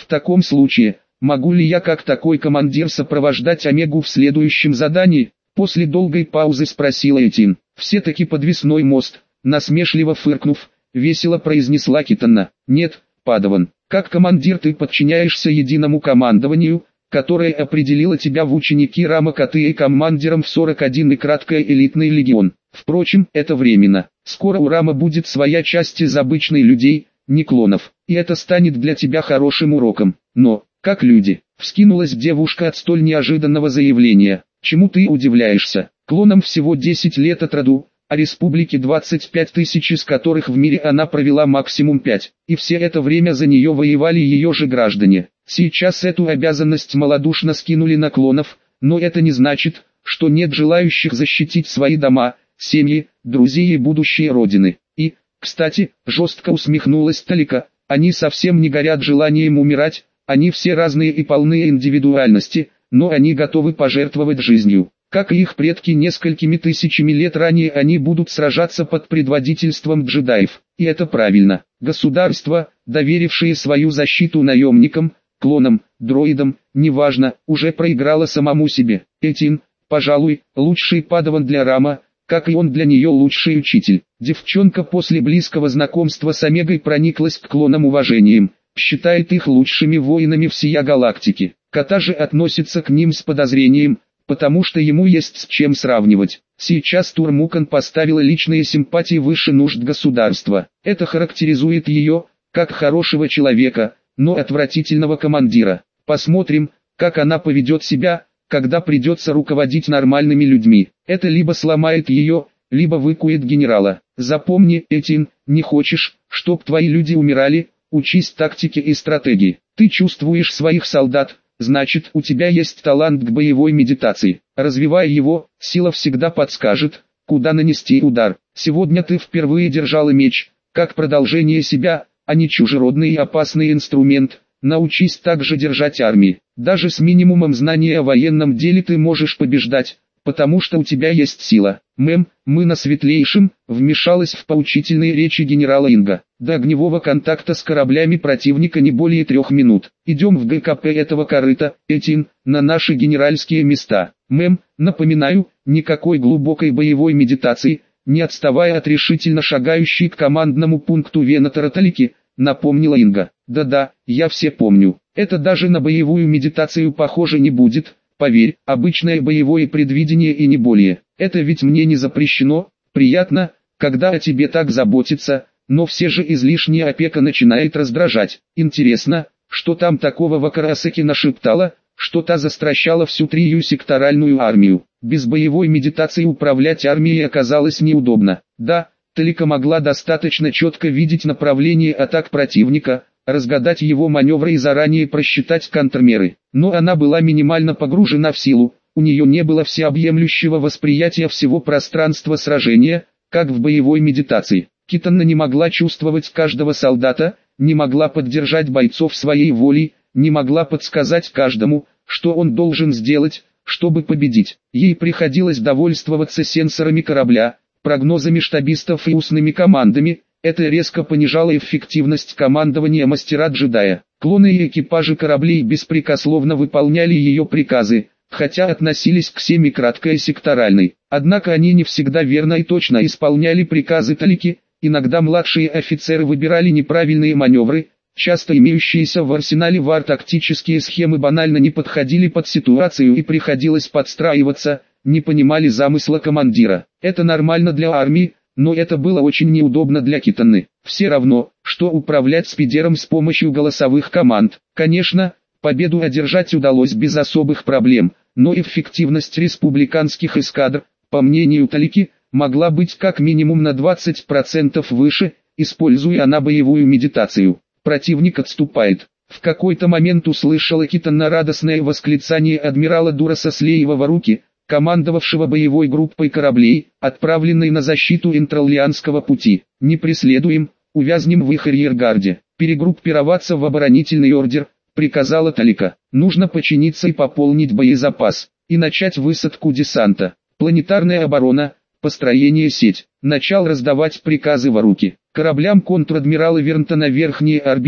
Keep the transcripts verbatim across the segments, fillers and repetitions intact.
таком случае, могу ли я как такой командир сопровождать Омегу в следующем задании? После долгой паузы спросила Этин. Все-таки подвесной мост, насмешливо фыркнув, весело произнесла Китанна. Нет, Падаван, как командир ты подчиняешься единому командованию, которое определило тебя в ученики Рамакаты и командиром в сорок один и краткое элитный легион. Впрочем, это временно. Скоро у Рама будет своя часть из обычных людей, не клонов, и это станет для тебя хорошим уроком. Но, как люди, вскинулась девушка от столь неожиданного заявления. Чему ты удивляешься? Клонам всего десять лет от роду, а республике двадцать пять тысяч, из которых в мире она провела максимум пять, и все это время за нее воевали ее же граждане. Сейчас эту обязанность малодушно скинули на клонов, но это не значит, что нет желающих защитить свои дома, семьи, друзей и будущее родины. И, кстати, жестко усмехнулась Талика, они совсем не горят желанием умирать, они все разные и полные индивидуальности, но они готовы пожертвовать жизнью. Как и их предки несколькими тысячами лет ранее, они будут сражаться под предводительством джедаев. И это правильно. Государство, доверившее свою защиту наемникам, клонам, дроидам, неважно, уже проиграло самому себе. Этин, пожалуй, лучший падаван для Рама, как и он для нее лучший учитель. Девчонка после близкого знакомства с Омегой прониклась к клонам уважением, считает их лучшими воинами всея галактики. Кота же относится к ним с подозрением, потому что ему есть с чем сравнивать. Сейчас Турмукан поставила личные симпатии выше нужд государства. Это характеризует ее, как хорошего человека, но отвратительного командира. Посмотрим, как она поведет себя, когда придется руководить нормальными людьми. Это либо сломает ее, либо выкует генерала. Запомни, Этин, не хочешь, чтоб твои люди умирали, учись тактике и стратегии. Ты чувствуешь своих солдат, значит, у тебя есть талант к боевой медитации. Развивай его, сила всегда подскажет, куда нанести удар. Сегодня ты впервые держала меч, как продолжение себя, а не чужеродный и опасный инструмент. Научись также держать армии. Даже с минимумом знания о военном деле ты можешь побеждать, потому что у тебя есть сила. Мэм, мы на светлейшем, вмешалась в поучительные речи генерала Инга. До огневого контакта с кораблями противника не более трех минут. Идем в ГКП этого корыта, Этин, на наши генеральские места. Мэм, напоминаю, никакой глубокой боевой медитации, не отставая от решительно шагающей к командному пункту Венатора Талики, напомнила Инга. Да-да, я все помню. Это даже на боевую медитацию похоже не будет. Поверь, обычное боевое предвидение и не более. Это ведь мне не запрещено. Приятно, когда о тебе так заботятся, но все же излишняя опека начинает раздражать. Интересно, что там такого Вакарасаки нашептала, что та застращала всю трию секторальную армию. Без боевой медитации управлять армией оказалось неудобно. Да, Талика могла достаточно четко видеть направление атак противника, разгадать его маневры и заранее просчитать контрмеры. Но она была минимально погружена в силу, у нее не было всеобъемлющего восприятия всего пространства сражения, как в боевой медитации. Китанна не могла чувствовать каждого солдата, не могла поддержать бойцов своей волей, не могла подсказать каждому, что он должен сделать, чтобы победить. Ей приходилось довольствоваться сенсорами корабля, прогнозами штабистов и устными командами. Это резко понижало эффективность командования мастера-джедая. Клоны и экипажи кораблей беспрекословно выполняли ее приказы, хотя относились к семи-краткой секторальной. Однако они не всегда верно и точно исполняли приказы Талики, иногда младшие офицеры выбирали неправильные маневры, часто имеющиеся в арсенале вар тактические схемы банально не подходили под ситуацию и приходилось подстраиваться, не понимали замысла командира. Это нормально для армии, но это было очень неудобно для Китанны. Все равно, что управлять спидером с помощью голосовых команд. Конечно, победу одержать удалось без особых проблем, но эффективность республиканских эскадр, по мнению Талики, могла быть как минимум на двадцать процентов выше, используя она боевую медитацию. Противник отступает. В какой-то момент услышала Китанна радостное восклицание адмирала Дураса Слеева руки, командовавшего боевой группой кораблей, отправленной на защиту Интраллианского пути. Не преследуем, увязнем в их арьергарде. Перегруппироваться в оборонительный ордер, приказала Талика. Нужно подчиниться и пополнить боезапас, и начать высадку десанта. Планетарная оборона, построение сеть. Начал раздавать приказы в руки. Кораблям контр-адмирала Вернтона верхние орбиты,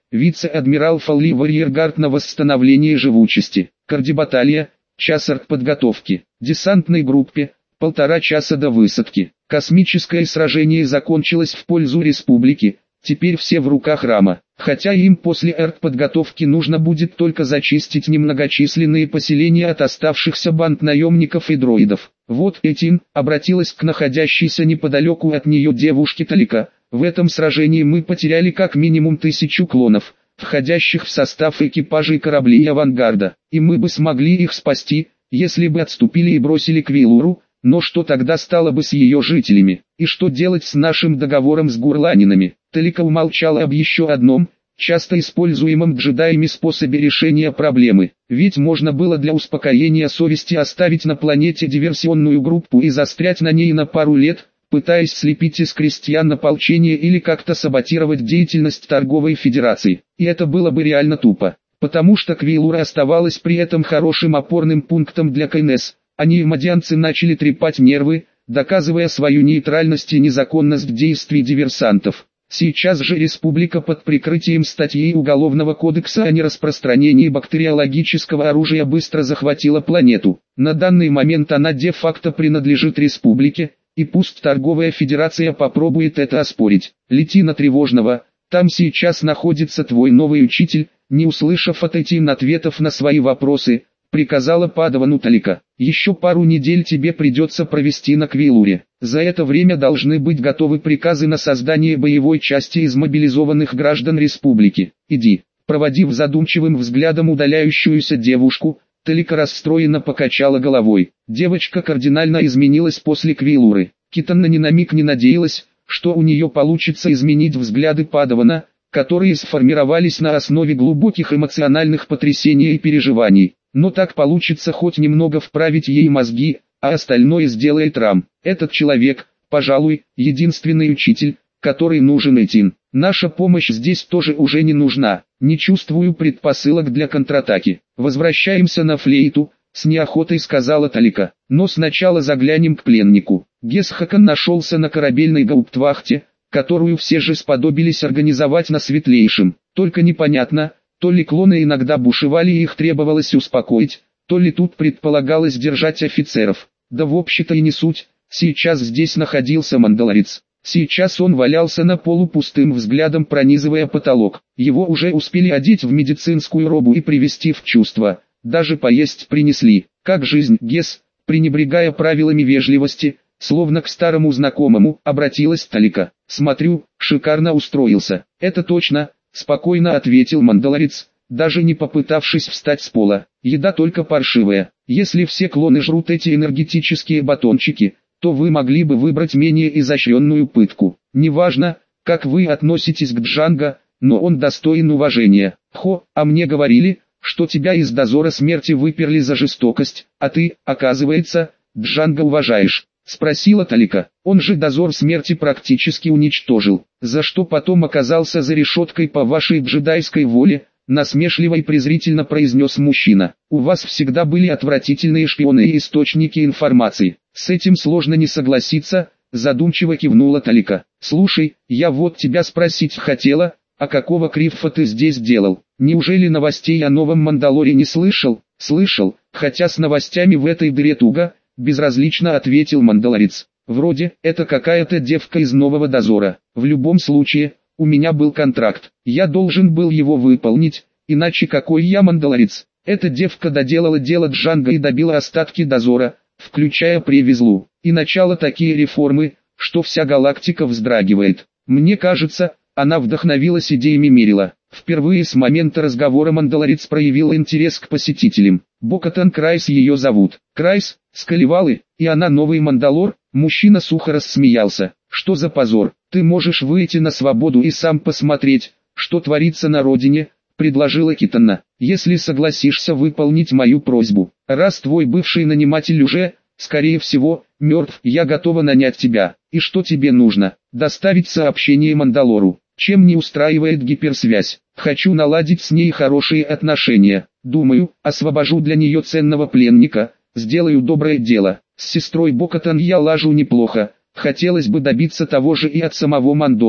вице-адмирал Фолли в арьергард на восстановление живучести. Кардибаталия, час артподготовки. Десантной группе, полтора часа до высадки. Космическое сражение закончилось в пользу республики, теперь все в руках Рама. Хотя им после артподготовки нужно будет только зачистить немногочисленные поселения от оставшихся банд наемников и дроидов. Вот Этин обратилась к находящейся неподалеку от нее девушке Талика. В этом сражении мы потеряли как минимум тысячу клонов, входящих в состав экипажей кораблей авангарда, и мы бы смогли их спасти, если бы отступили и бросили Квилуру, но что тогда стало бы с ее жителями, и что делать с нашим договором с гурланинами? Талика умолчала об еще одном, часто используемом джедаями способе решения проблемы, ведь можно было для успокоения совести оставить на планете диверсионную группу и застрять на ней на пару лет, пытаясь слепить из крестьян ополчение или как-то саботировать деятельность торговой федерации. И это было бы реально тупо, потому что Квилура оставалась при этом хорошим опорным пунктом для КНС. Они и мадианцы начали трепать нервы, доказывая свою нейтральность и незаконность действий диверсантов. Сейчас же республика под прикрытием статьи Уголовного кодекса о нераспространении бактериологического оружия быстро захватила планету. На данный момент она де-факто принадлежит республике, и пусть торговая федерация попробует это оспорить. Лети на Тревожного, там сейчас находится твой новый учитель. Не услышав от Этин ответов на свои вопросы, приказала Падавану Талика. Еще пару недель тебе придется провести на Квилуре. За это время должны быть готовы приказы на создание боевой части из мобилизованных граждан республики. Иди. Проводив задумчивым взглядом удаляющуюся девушку, Талика расстроенно покачала головой. Девочка кардинально изменилась после Квилуры. Китанна ни на миг не надеялась, что у нее получится изменить взгляды Падавана, которые сформировались на основе глубоких эмоциональных потрясений и переживаний. Но так получится хоть немного вправить ей мозги, а остальное сделает Рам. Этот человек, пожалуй, единственный учитель, который нужен Этин. Наша помощь здесь тоже уже не нужна. Не чувствую предпосылок для контратаки. Возвращаемся на флейту, с неохотой сказала Талика. Но сначала заглянем к пленнику. Гесхакан нашелся на корабельной гауптвахте, которую все же сподобились организовать на Светлейшем. Только непонятно, то ли клоны иногда бушевали и их требовалось успокоить, то ли тут предполагалось держать офицеров. Да в общем-то и не суть, сейчас здесь находился мандалорец. Сейчас он валялся на полу пустым взглядом, пронизывая потолок. Его уже успели одеть в медицинскую робу и привести в чувство. Даже поесть принесли. Как жизнь, Гес, пренебрегая правилами вежливости, словно к старому знакомому, обратилась Талика. Смотрю, шикарно устроился. Это точно, спокойно ответил мандалорец, даже не попытавшись встать с пола. Еда только паршивая. Если все клоны жрут эти энергетические батончики, то вы могли бы выбрать менее изощренную пытку. Неважно, как вы относитесь к Джанго, но он достоин уважения. Хо, а мне говорили, что тебя из дозора смерти выперли за жестокость, а ты, оказывается, Джанго уважаешь. Спросила Талика. Он же дозор смерти практически уничтожил, за что потом оказался за решеткой по вашей джедайской воле, насмешливо и презрительно произнес мужчина. У вас всегда были отвратительные шпионы и источники информации. С этим сложно не согласиться, задумчиво кивнула Талика. Слушай, я вот тебя спросить хотела, а какого крифа ты здесь делал? Неужели новостей о новом Мандалоре не слышал? Слышал, хотя с новостями в этой дыре туго, безразлично ответил мандалорец. Вроде, это какая-то девка из нового дозора. В любом случае, у меня был контракт. Я должен был его выполнить, иначе какой я мандалорец? Эта девка доделала дело Джанго и добила остатки дозора, включая Превезлу. И начала такие реформы, что вся галактика вздрагивает. Мне кажется, она вдохновилась идеями Мирила. Впервые с момента разговора мандалорец проявил интерес к посетителям. Бокатан Крайс ее зовут. Крайс, Скаливалы, и она новый Мандалор? Мужчина сухо рассмеялся. Что за позор? Ты можешь выйти на свободу и сам посмотреть, что творится на родине, предложила Китанна. Если согласишься выполнить мою просьбу. Раз твой бывший наниматель уже, скорее всего, мертв, я готова нанять тебя. И что тебе нужно? Доставить сообщение Мандалору. Чем не устраивает гиперсвязь? Хочу наладить с ней хорошие отношения. Думаю, освобожу для нее ценного пленника, сделаю доброе дело. С сестрой Бокатан я лажу неплохо. Хотелось бы добиться того же и от самого Мандолора.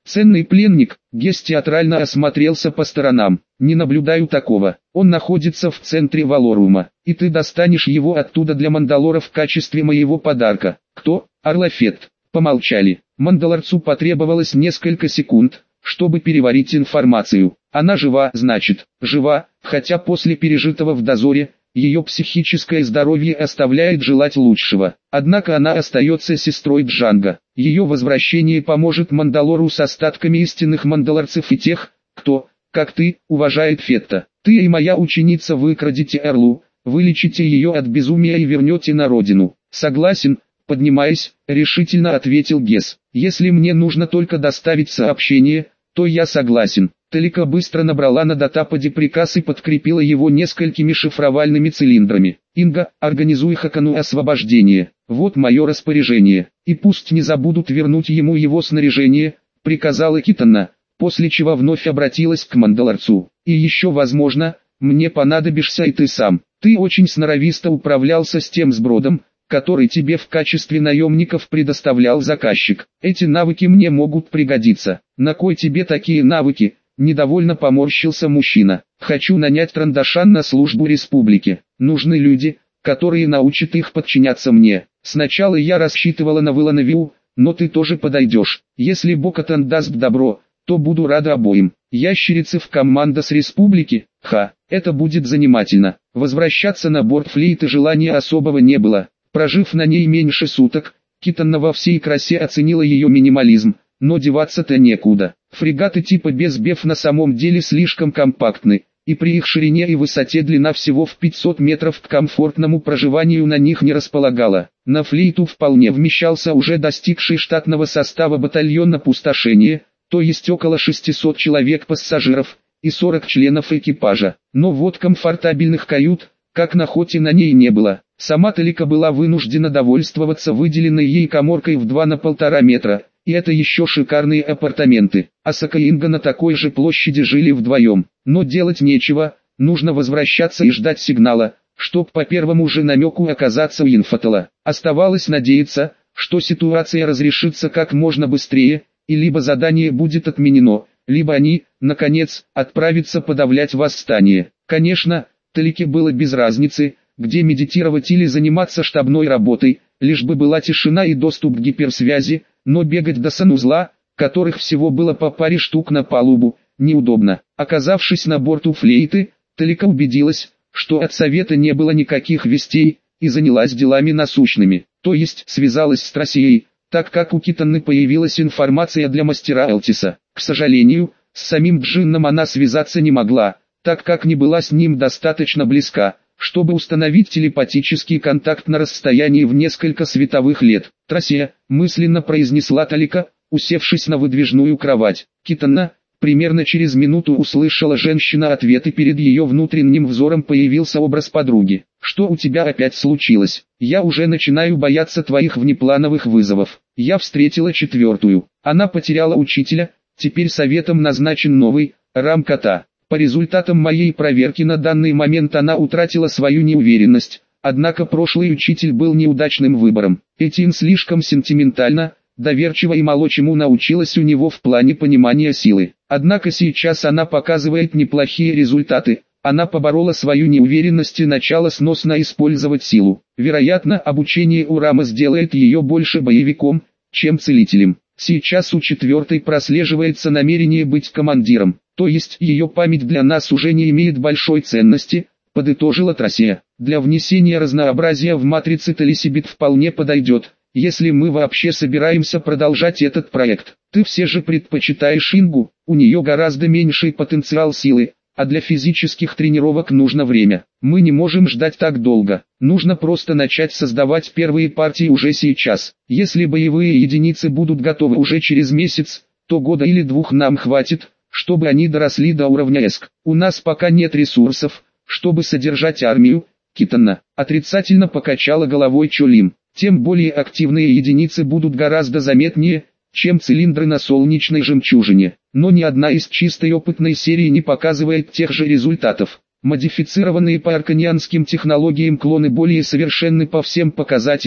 Ценный пленник, Гес театрально осмотрелся по сторонам. Не наблюдаю такого. Он находится в центре Валорума, и ты достанешь его оттуда для Мандалора в качестве моего подарка. Кто? Орлафет. Помолчали. Мандалорцу потребовалось несколько секунд, чтобы переварить информацию. Она жива, значит, жива, хотя после пережитого в дозоре, ее психическое здоровье оставляет желать лучшего. Однако она остается сестрой Джанго. Ее возвращение поможет Мандалору с остатками истинных мандалорцев и тех, кто, как ты, уважает Фетта. Ты и моя ученица выкрадете Эрлу, вылечите ее от безумия и вернете на родину. Согласен, поднимаясь, решительно ответил Гес. Если мне нужно только доставить сообщение, то я согласен. Талика быстро набрала на датападе приказ и подкрепила его несколькими шифровальными цилиндрами. Инга, организуй Хакану освобождение. Вот мое распоряжение. И пусть не забудут вернуть ему его снаряжение, приказала Китана, после чего вновь обратилась к Мандалорцу. И еще возможно, мне понадобишься и ты сам. Ты очень сноровисто управлялся с тем сбродом, который тебе в качестве наемников предоставлял заказчик. Эти навыки мне могут пригодиться. На кой тебе такие навыки? Недовольно поморщился мужчина. Хочу нанять Трандашан на службу республике. Нужны люди, которые научат их подчиняться мне. Сначала я рассчитывала на Вилановиу, но ты тоже подойдешь. Если Бокатан даст добро, то буду рада обоим. Ящерицы в командос республики? Ха, это будет занимательно. Возвращаться на борт флейты желания особого не было. Прожив на ней меньше суток, Китана во всей красе оценила ее минимализм, но деваться-то некуда. Фрегаты типа Безбеф на самом деле слишком компактны, и при их ширине и высоте длина всего в пятьсот метров к комфортному проживанию на них не располагала. На флейту вполне вмещался уже достигший штатного состава батальон опустошения, то есть около шестисот человек пассажиров, и сорок членов экипажа. Но вот комфортабельных кают, как на Хоте, на ней не было. Сама Талика была вынуждена довольствоваться выделенной ей каморкой в два на полтора метра, и это еще шикарные апартаменты. Асака и Инга на такой же площади жили вдвоем. Но делать нечего, нужно возвращаться и ждать сигнала, чтоб по первому же намеку оказаться у Инфатала. Оставалось надеяться, что ситуация разрешится как можно быстрее, и либо задание будет отменено, либо они, наконец, отправятся подавлять восстание. Конечно, Талике было без разницы, где медитировать или заниматься штабной работой, лишь бы была тишина и доступ к гиперсвязи, но бегать до санузла, которых всего было по паре штук на палубу, неудобно. Оказавшись на борту флейты, Талика убедилась, что от совета не было никаких вестей, и занялась делами насущными, то есть связалась с Трасией, так как у Китаны появилась информация для мастера Элтиса. К сожалению, с самим Джинном она связаться не могла, так как не была с ним достаточно близка, чтобы установить телепатический контакт на расстоянии в несколько световых лет. «Трасия», мысленно произнесла Талика, усевшись на выдвижную кровать. Китана, примерно через минуту услышала женщина ответ, и перед ее внутренним взором появился образ подруги. «Что у тебя опять случилось? Я уже начинаю бояться твоих внеплановых вызовов. Я встретила четвертую. Она потеряла учителя, теперь советом назначен новый, Рамката. По результатам моей проверки на данный момент она утратила свою неуверенность, однако прошлый учитель был неудачным выбором. Этин слишком сентиментально, доверчиво и мало чему научилась у него в плане понимания силы. Однако сейчас она показывает неплохие результаты, она поборола свою неуверенность и начала сносно использовать силу. Вероятно, обучение у Рама сделает ее больше боевиком, чем целителем. Сейчас у четвертой прослеживается намерение быть командиром. То есть ее память для нас уже не имеет большой ценности, подытожила Трасия. Для внесения разнообразия в матрице Талисибит вполне подойдет, если мы вообще собираемся продолжать этот проект. Ты все же предпочитаешь Ингу, у нее гораздо меньший потенциал силы, а для физических тренировок нужно время. Мы не можем ждать так долго, нужно просто начать создавать первые партии уже сейчас. Если боевые единицы будут готовы уже через месяц, то года или двух нам хватит, чтобы они доросли до уровня Эск. У нас пока нет ресурсов, чтобы содержать армию. Китана отрицательно покачала головой Чолим. Тем более активные единицы будут гораздо заметнее, чем цилиндры на солнечной жемчужине. Но ни одна из чистой опытной серии не показывает тех же результатов. Модифицированные по арканианским технологиям клоны более совершенны по всем показателям,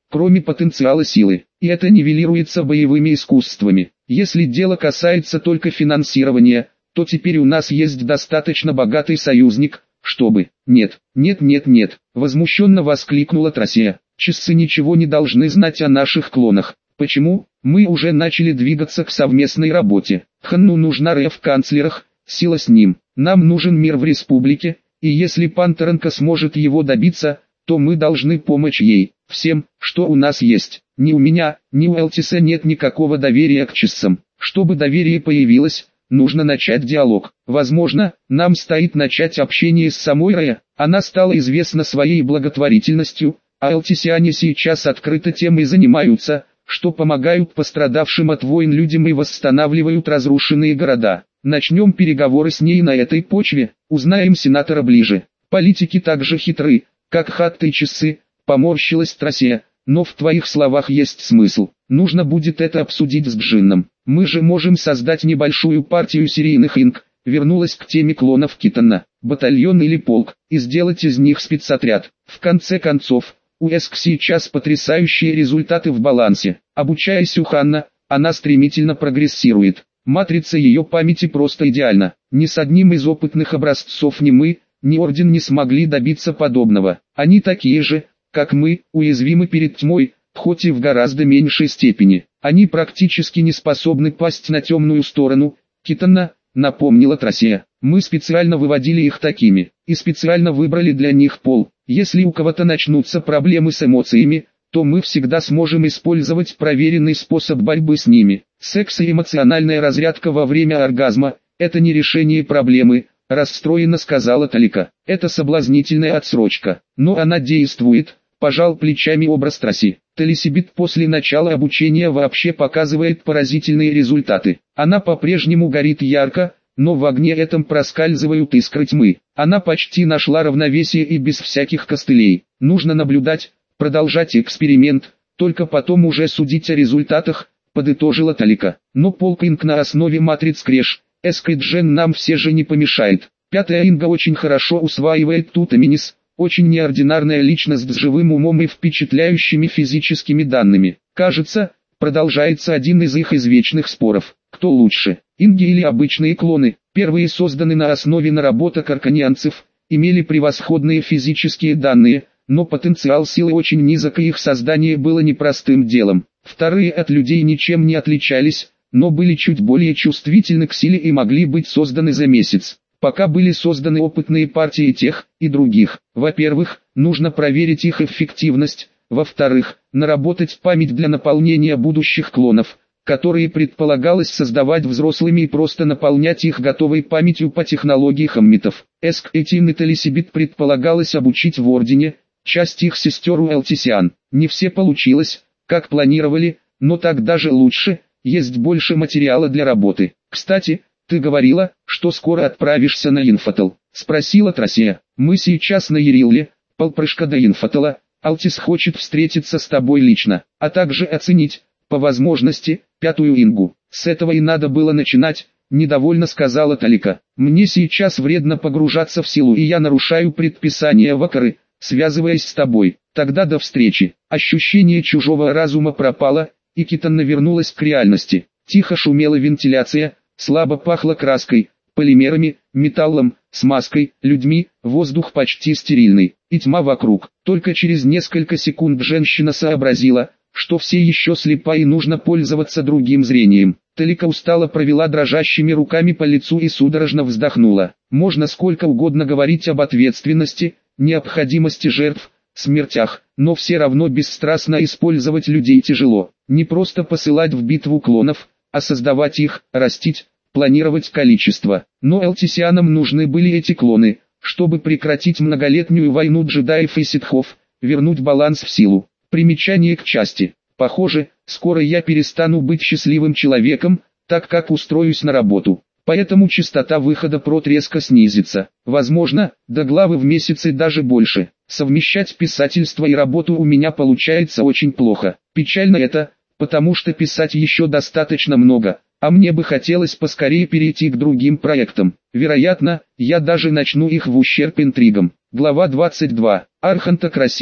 кроме потенциала силы. И это нивелируется боевыми искусствами. Если дело касается только финансирования, то теперь у нас есть достаточно богатый союзник, чтобы... Нет, нет, нет, нет, возмущенно воскликнула Трасия. Часы ничего не должны знать о наших клонах. Почему? Мы уже начали двигаться к совместной работе. Ханну нужна Ре в канцлерах, сила с ним. Нам нужен мир в республике, и если Пантеренко сможет его добиться, то мы должны помочь ей, всем, что у нас есть. Ни у меня, ни у Элтиса нет никакого доверия к часам. Чтобы доверие появилось, нужно начать диалог. Возможно, нам стоит начать общение с самой Ре. Она стала известна своей благотворительностью, а элтисиане сейчас открыто тем и занимаются, что помогают пострадавшим от войн людям и восстанавливают разрушенные города. Начнем переговоры с ней на этой почве, узнаем сенатора ближе. Политики так же хитры, как Хатта и часы, поморщилась Трасия, но в твоих словах есть смысл. Нужно будет это обсудить с Джинном. Мы же можем создать небольшую партию серийных инк, вернулась к теме клонов Китана, батальон или полк, и сделать из них спецотряд. В конце концов, у Эск сейчас потрясающие результаты в балансе. Обучаясь у Ханна, она стремительно прогрессирует. Матрица ее памяти просто идеальна. Ни с одним из опытных образцов ни мы, ни Орден не смогли добиться подобного. Они такие же, как мы, уязвимы перед тьмой, хоть и в гораздо меньшей степени. Они практически не способны пасть на темную сторону. Китана, напомнила Трасия. Мы специально выводили их такими, и специально выбрали для них пол. Если у кого-то начнутся проблемы с эмоциями, то мы всегда сможем использовать проверенный способ борьбы с ними. Секс и эмоциональная разрядка во время оргазма – это не решение проблемы, расстроенно сказала Талика. Это соблазнительная отсрочка, но она действует, пожал плечами образ Траси. Талисибит после начала обучения вообще показывает поразительные результаты. Она по-прежнему горит ярко, но в огне этом проскальзывают искры тьмы. Она почти нашла равновесие и без всяких костылей. Нужно наблюдать, продолжать эксперимент, только потом уже судить о результатах, подытожила Талика. Но полк инк на основе матриц Креш, Эск и Джен нам все же не помешает. Пятая инга очень хорошо усваивает Тутаминис, очень неординарная личность с живым умом и впечатляющими физическими данными. Кажется, продолжается один из их извечных споров. Кто лучше, инги или обычные клоны? Первые созданы на основе наработок арканианцев, имели превосходные физические данные, но потенциал силы очень низок и их создание было непростым делом. Вторые от людей ничем не отличались, но были чуть более чувствительны к силе и могли быть созданы за месяц. Пока были созданы опытные партии тех и других. Во-первых, нужно проверить их эффективность, во-вторых, наработать память для наполнения будущих клонов, которые предполагалось создавать взрослыми и просто наполнять их готовой памятью по технологии хаммитов. Эск и Тин и Талисибит предполагалось обучить в Ордене, часть их сестер у Элтисиан. Не все получилось, как планировали, но так даже лучше, есть больше материала для работы. Кстати, ты говорила, что скоро отправишься на Инфатал, спросила Трасия. Мы сейчас на Ярилле, полпрыжка до Инфатала. Алтис хочет встретиться с тобой лично, а также оценить, по возможности, пятую ингу. С этого и надо было начинать, недовольно сказала Талика. Мне сейчас вредно погружаться в силу, и я нарушаю предписания Вакары, связываясь с тобой. Тогда до встречи. Ощущение чужого разума пропало, и Китанна вернулась к реальности. Тихо шумела вентиляция, слабо пахло краской, полимерами, металлом, смазкой, людьми, воздух почти стерильный, и тьма вокруг. Только через несколько секунд женщина сообразила, что все еще слепа и нужно пользоваться другим зрением. Талика устало провела дрожащими руками по лицу и судорожно вздохнула. Можно сколько угодно говорить об ответственности, необходимости жертв, смертях, но все равно бесстрастно использовать людей тяжело. Не просто посылать в битву клонов, а создавать их, растить, планировать количество. Но элтисианам нужны были эти клоны, чтобы прекратить многолетнюю войну джедаев и ситхов, вернуть баланс в силу. Примечание к части. Похоже, скоро я перестану быть счастливым человеком, так как устроюсь на работу. Поэтому частота выхода прот резко снизится. Возможно, до главы в месяц и даже больше. Совмещать писательство и работу у меня получается очень плохо. Печально это, потому что писать еще достаточно много, а мне бы хотелось поскорее перейти к другим проектам. Вероятно, я даже начну их в ущерб интригам. Глава двадцать два. Арханта Красира,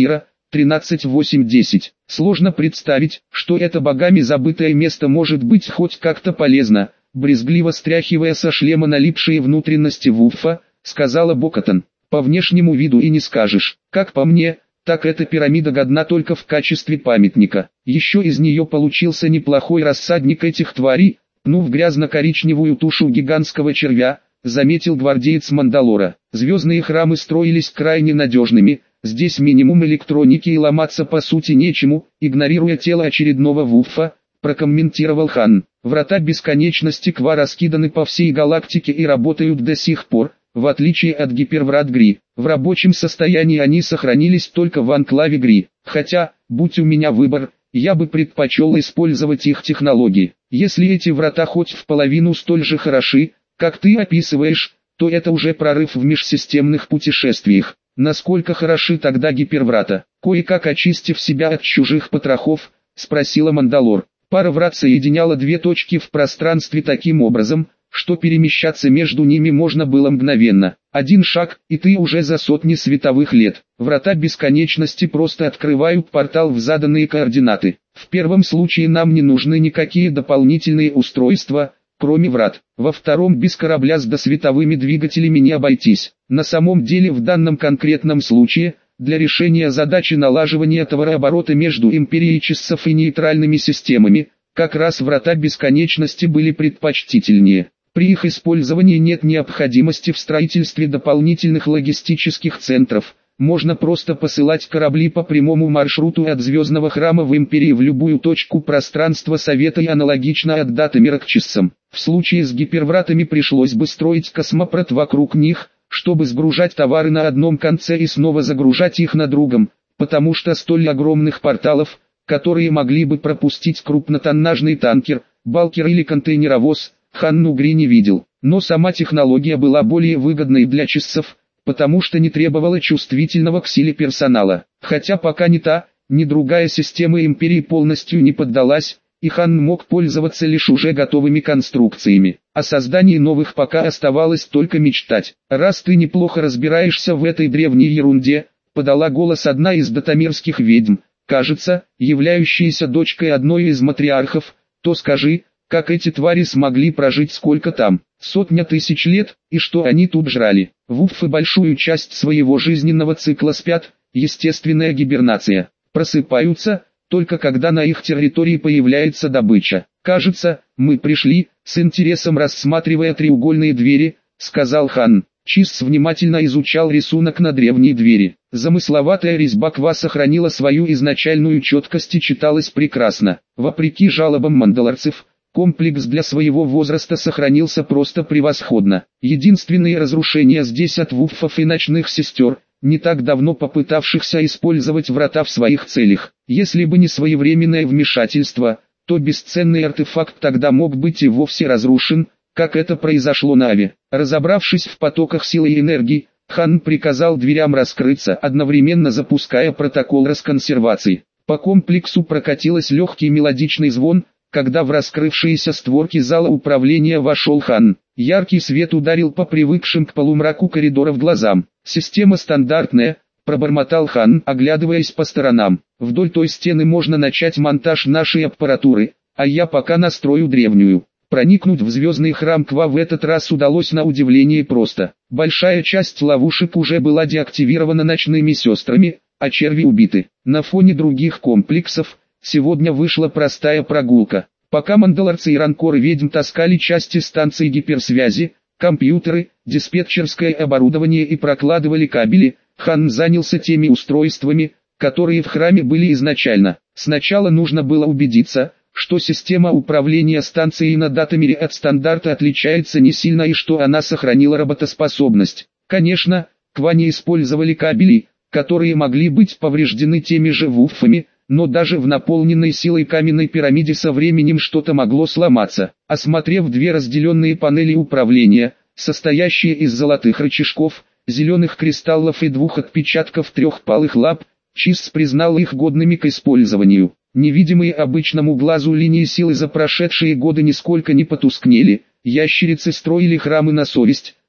тринадцать восемь десять. Сложно представить, что это богами забытое место может быть хоть как-то полезно, брезгливо стряхивая со шлема налипшие внутренности Вулфа, сказала Бокатон. По внешнему виду и не скажешь. Как по мне, так эта пирамида годна только в качестве памятника. Еще из нее получился неплохой рассадник этих тварей, пнув грязно-коричневую тушу гигантского червя, заметил гвардеец Мандалора. Звездные храмы строились крайне надежными, здесь минимум электроники и ломаться по сути нечему, игнорируя тело очередного Вулфа, прокомментировал Хан. Врата бесконечности Ква раскиданы по всей галактике и работают до сих пор, в отличие от гиперврат Гри. В рабочем состоянии они сохранились только в анклаве Гри. Хотя, будь у меня выбор, я бы предпочел использовать их технологии. Если эти врата хоть в половину столь же хороши, как ты описываешь, то это уже прорыв в межсистемных путешествиях. Насколько хороши тогда гиперврата? Кое-как очистив себя от чужих потрохов, спросила Мандалор. Пара врат соединяла две точки в пространстве таким образом, что перемещаться между ними можно было мгновенно. Один шаг, и ты уже за сотни световых лет. Врата бесконечности просто открывают портал в заданные координаты. В первом случае нам не нужны никакие дополнительные устройства, кроме врат. Во втором без корабля с досветовыми двигателями не обойтись. На самом деле в данном конкретном случае, для решения задачи налаживания товарооборота между империей часов и нейтральными системами, как раз врата бесконечности были предпочтительнее. При их использовании нет необходимости в строительстве дополнительных логистических центров, можно просто посылать корабли по прямому маршруту от Звездного храма в Империи в любую точку пространства Совета и аналогично от Датамира к часам. В случае с гипервратами пришлось бы строить космопорт вокруг них, чтобы сгружать товары на одном конце и снова загружать их на другом, потому что столь огромных порталов, которые могли бы пропустить крупнотоннажный танкер, балкер или контейнеровоз, Хан Нугри не видел. Но сама технология была более выгодной для часов, потому что не требовала чувствительного к силе персонала. Хотя пока ни та, ни другая система Империи полностью не поддалась, и Хан мог пользоваться лишь уже готовыми конструкциями. О создании новых пока оставалось только мечтать. «Раз ты неплохо разбираешься в этой древней ерунде», подала голос одна из датамирских ведьм, кажется, являющаяся дочкой одной из матриархов, то скажи, как эти твари смогли прожить сколько там, сотня тысяч лет, и что они тут жрали. Вулфы большую часть своего жизненного цикла спят, естественная гибернация. Просыпаются, только когда на их территории появляется добыча. «Кажется, мы пришли», с интересом рассматривая треугольные двери, сказал Хан. Чисс внимательно изучал рисунок на древней двери. Замысловатая резьба Ква сохранила свою изначальную четкость и читалась прекрасно. Вопреки жалобам мандалорцев, комплекс для своего возраста сохранился просто превосходно. Единственные разрушения здесь от вулфов и ночных сестер, не так давно попытавшихся использовать врата в своих целях. Если бы не своевременное вмешательство, то бесценный артефакт тогда мог быть и вовсе разрушен, как это произошло на Аве. Разобравшись в потоках силы и энергии, Хан приказал дверям раскрыться, одновременно запуская протокол расконсервации. По комплексу прокатилась легкий мелодичный звон, когда в раскрывшиеся створки зала управления вошел Хан. Яркий свет ударил по привыкшим к полумраку коридоров глазам. «Система стандартная», — пробормотал Хан, оглядываясь по сторонам. «Вдоль той стены можно начать монтаж нашей аппаратуры, а я пока настрою древнюю». Проникнуть в звездный храм Ква в этот раз удалось на удивление просто. Большая часть ловушек уже была деактивирована ночными сестрами, а черви убиты. На фоне других комплексов, сегодня вышла простая прогулка. Пока мандалорцы и ранкоры ведьм таскали части станций гиперсвязи, компьютеры, диспетчерское оборудование и прокладывали кабели, Хан занялся теми устройствами, которые в храме были изначально. Сначала нужно было убедиться, что система управления станцией на Датамире от стандарта отличается не сильно и что она сохранила работоспособность. Конечно, Ква не использовали кабели, которые могли быть повреждены теми же вулфами, но даже в наполненной силой каменной пирамиде со временем что-то могло сломаться. Осмотрев две разделенные панели управления, состоящие из золотых рычажков, зеленых кристаллов и двух отпечатков трехпалых лап, Чисс признал их годными к использованию. Невидимые обычному глазу линии силы за прошедшие годы нисколько не потускнели, ящерицы строили храмы на совесть,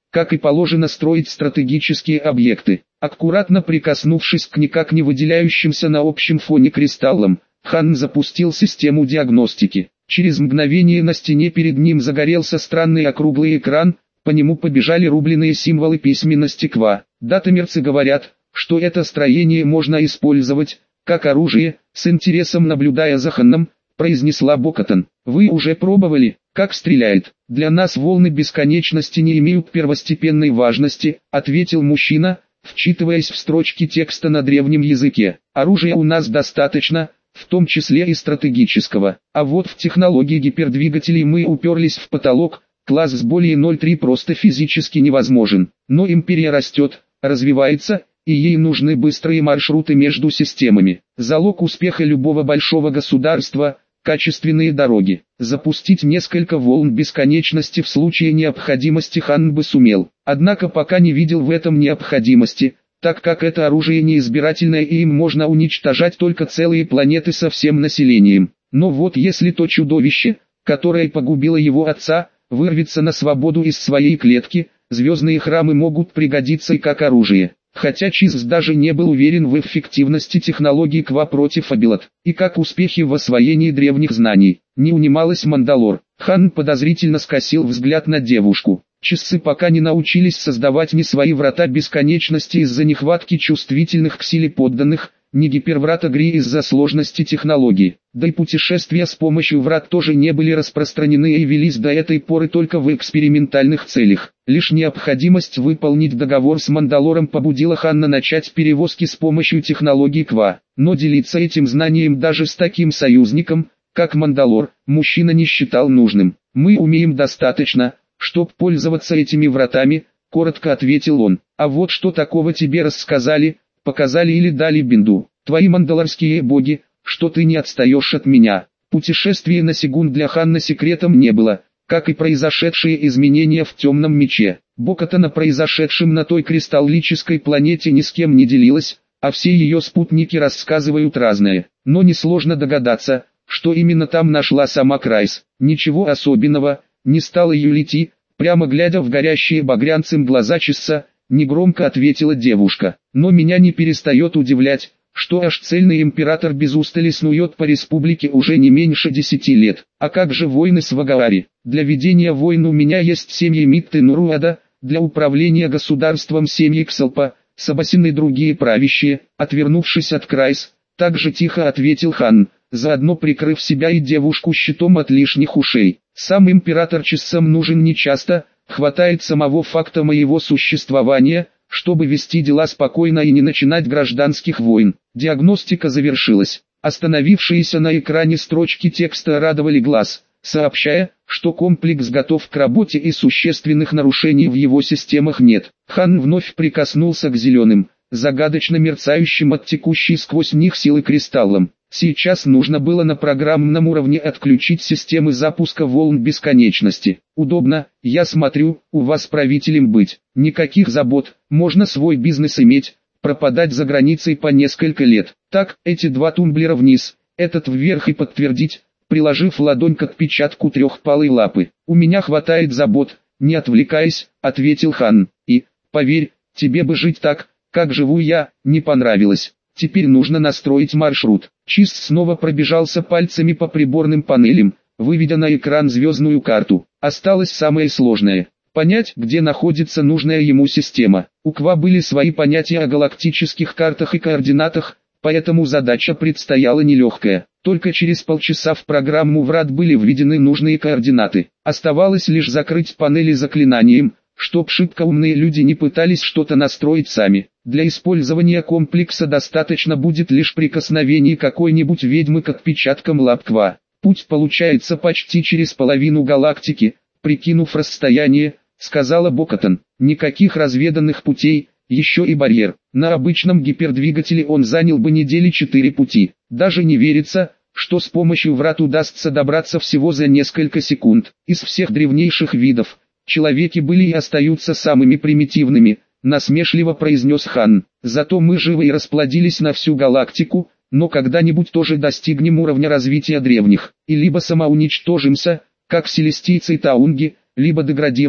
как и положено строить стратегические объекты. Аккуратно прикоснувшись к никак не выделяющимся на общем фоне кристаллам, Хан запустил систему диагностики. Через мгновение на стене перед ним загорелся странный округлый экран, по нему побежали рубленые символы письменности Ква. Датамерцы говорят, что это строение можно использовать как оружие. С интересом наблюдая за Ханом, произнесла Бокатан. Вы уже пробовали, как стреляет? Для нас волны бесконечности не имеют первостепенной важности, ответил мужчина, вчитываясь в строчки текста на древнем языке. Оружия у нас достаточно, в том числе и стратегического. А вот в технологии гипердвигателей мы уперлись в потолок, класс с более ноль целых три просто физически невозможен. Но империя растет, развивается, и ей нужны быстрые маршруты между системами. Залог успеха любого большого государства – качественные дороги. Запустить несколько волн бесконечности в случае необходимости Хан бы сумел. Однако пока не видел в этом необходимости, так как это оружие неизбирательное и им можно уничтожать только целые планеты со всем населением. Но вот если то чудовище, которое погубило его отца, вырвется на свободу из своей клетки, звездные храмы могут пригодиться и как оружие. Хотя Чиз даже не был уверен в эффективности технологий Ква против Абилат, и как успехи в освоении древних знаний. Не унималась Мандалор. Хан подозрительно скосил взгляд на девушку. Чиссы пока не научились создавать ни свои врата бесконечности из-за нехватки чувствительных к силе подданных, ни гиперврата Гри из-за сложности технологий. Да и путешествия с помощью врат тоже не были распространены и велись до этой поры только в экспериментальных целях. Лишь необходимость выполнить договор с Мандалором побудила Ханна начать перевозки с помощью технологий Ква. Но делиться этим знанием даже с таким союзником, как Мандалор, мужчина не считал нужным. «Мы умеем достаточно, чтоб пользоваться этими вратами», — коротко ответил он. «А вот что такого тебе рассказали, показали или дали бинду? Твои мандалорские боги, что ты не отстаешь от меня». Путешествие на Сегун для Ханна секретом не было, как и произошедшие изменения в темном мече. Бокатан о произошедшем на той кристаллической планете ни с кем не делилась, а все ее спутники рассказывают разное. Но несложно догадаться, что именно там нашла сама Крайс. Ничего особенного, не стала юлить, прямо глядя в горящие багрянцем глаза Чисса, негромко ответила девушка. Но меня не перестает удивлять, что аж цельный император без устали снует по республике уже не меньше десяти лет. А как же войны с Вагаари? Для ведения войн у меня есть семьи Митты Нуруада, для управления государством семьи Ксалпа, Сабасин и другие правящие. Отвернувшись от Крайс, так же тихо ответил Хан, заодно прикрыв себя и девушку щитом от лишних ушей. Сам император Чиссам нужен нечасто, хватает самого факта моего существования, чтобы вести дела спокойно и не начинать гражданских войн. Диагностика завершилась. Остановившиеся на экране строчки текста радовали глаз, сообщая, что комплекс готов к работе и существенных нарушений в его системах нет. Хан вновь прикоснулся к зеленым, загадочно мерцающим от текущей сквозь них силы кристаллам. Сейчас нужно было на программном уровне отключить системы запуска волн бесконечности. Удобно, я смотрю, у вас правителем быть. Никаких забот, можно свой бизнес иметь, пропадать за границей по несколько лет. Так, эти два тумблера вниз, этот вверх и подтвердить, приложив ладонь к отпечатку трехпалой лапы. У меня хватает забот, не отвлекаясь, ответил Хан. И, поверь, тебе бы жить так, как живу я, не понравилось. Теперь нужно настроить маршрут. Чиз снова пробежался пальцами по приборным панелям, выведя на экран звездную карту. Осталось самое сложное – понять, где находится нужная ему система. У Ква были свои понятия о галактических картах и координатах, поэтому задача предстояла нелегкая. Только через полчаса в программу врат были введены нужные координаты. Оставалось лишь закрыть панели заклинанием, чтоб шибко умные люди не пытались что-то настроить сами. Для использования комплекса достаточно будет лишь прикосновений какой-нибудь ведьмы к отпечаткам лап Ква. Путь получается почти через половину галактики, прикинув расстояние, сказала Бокатан. Никаких разведанных путей, еще и барьер. На обычном гипердвигателе он занял бы недели четыре пути. Даже не верится, что с помощью врат удастся добраться всего за несколько секунд. Из всех древнейших видов, человеки были и остаются самыми примитивными, насмешливо произнес Хан. Зато мы живы и расплодились на всю галактику, но когда-нибудь тоже достигнем уровня развития древних, и либо самоуничтожимся, как селестийцы и таунги, либо деградируем,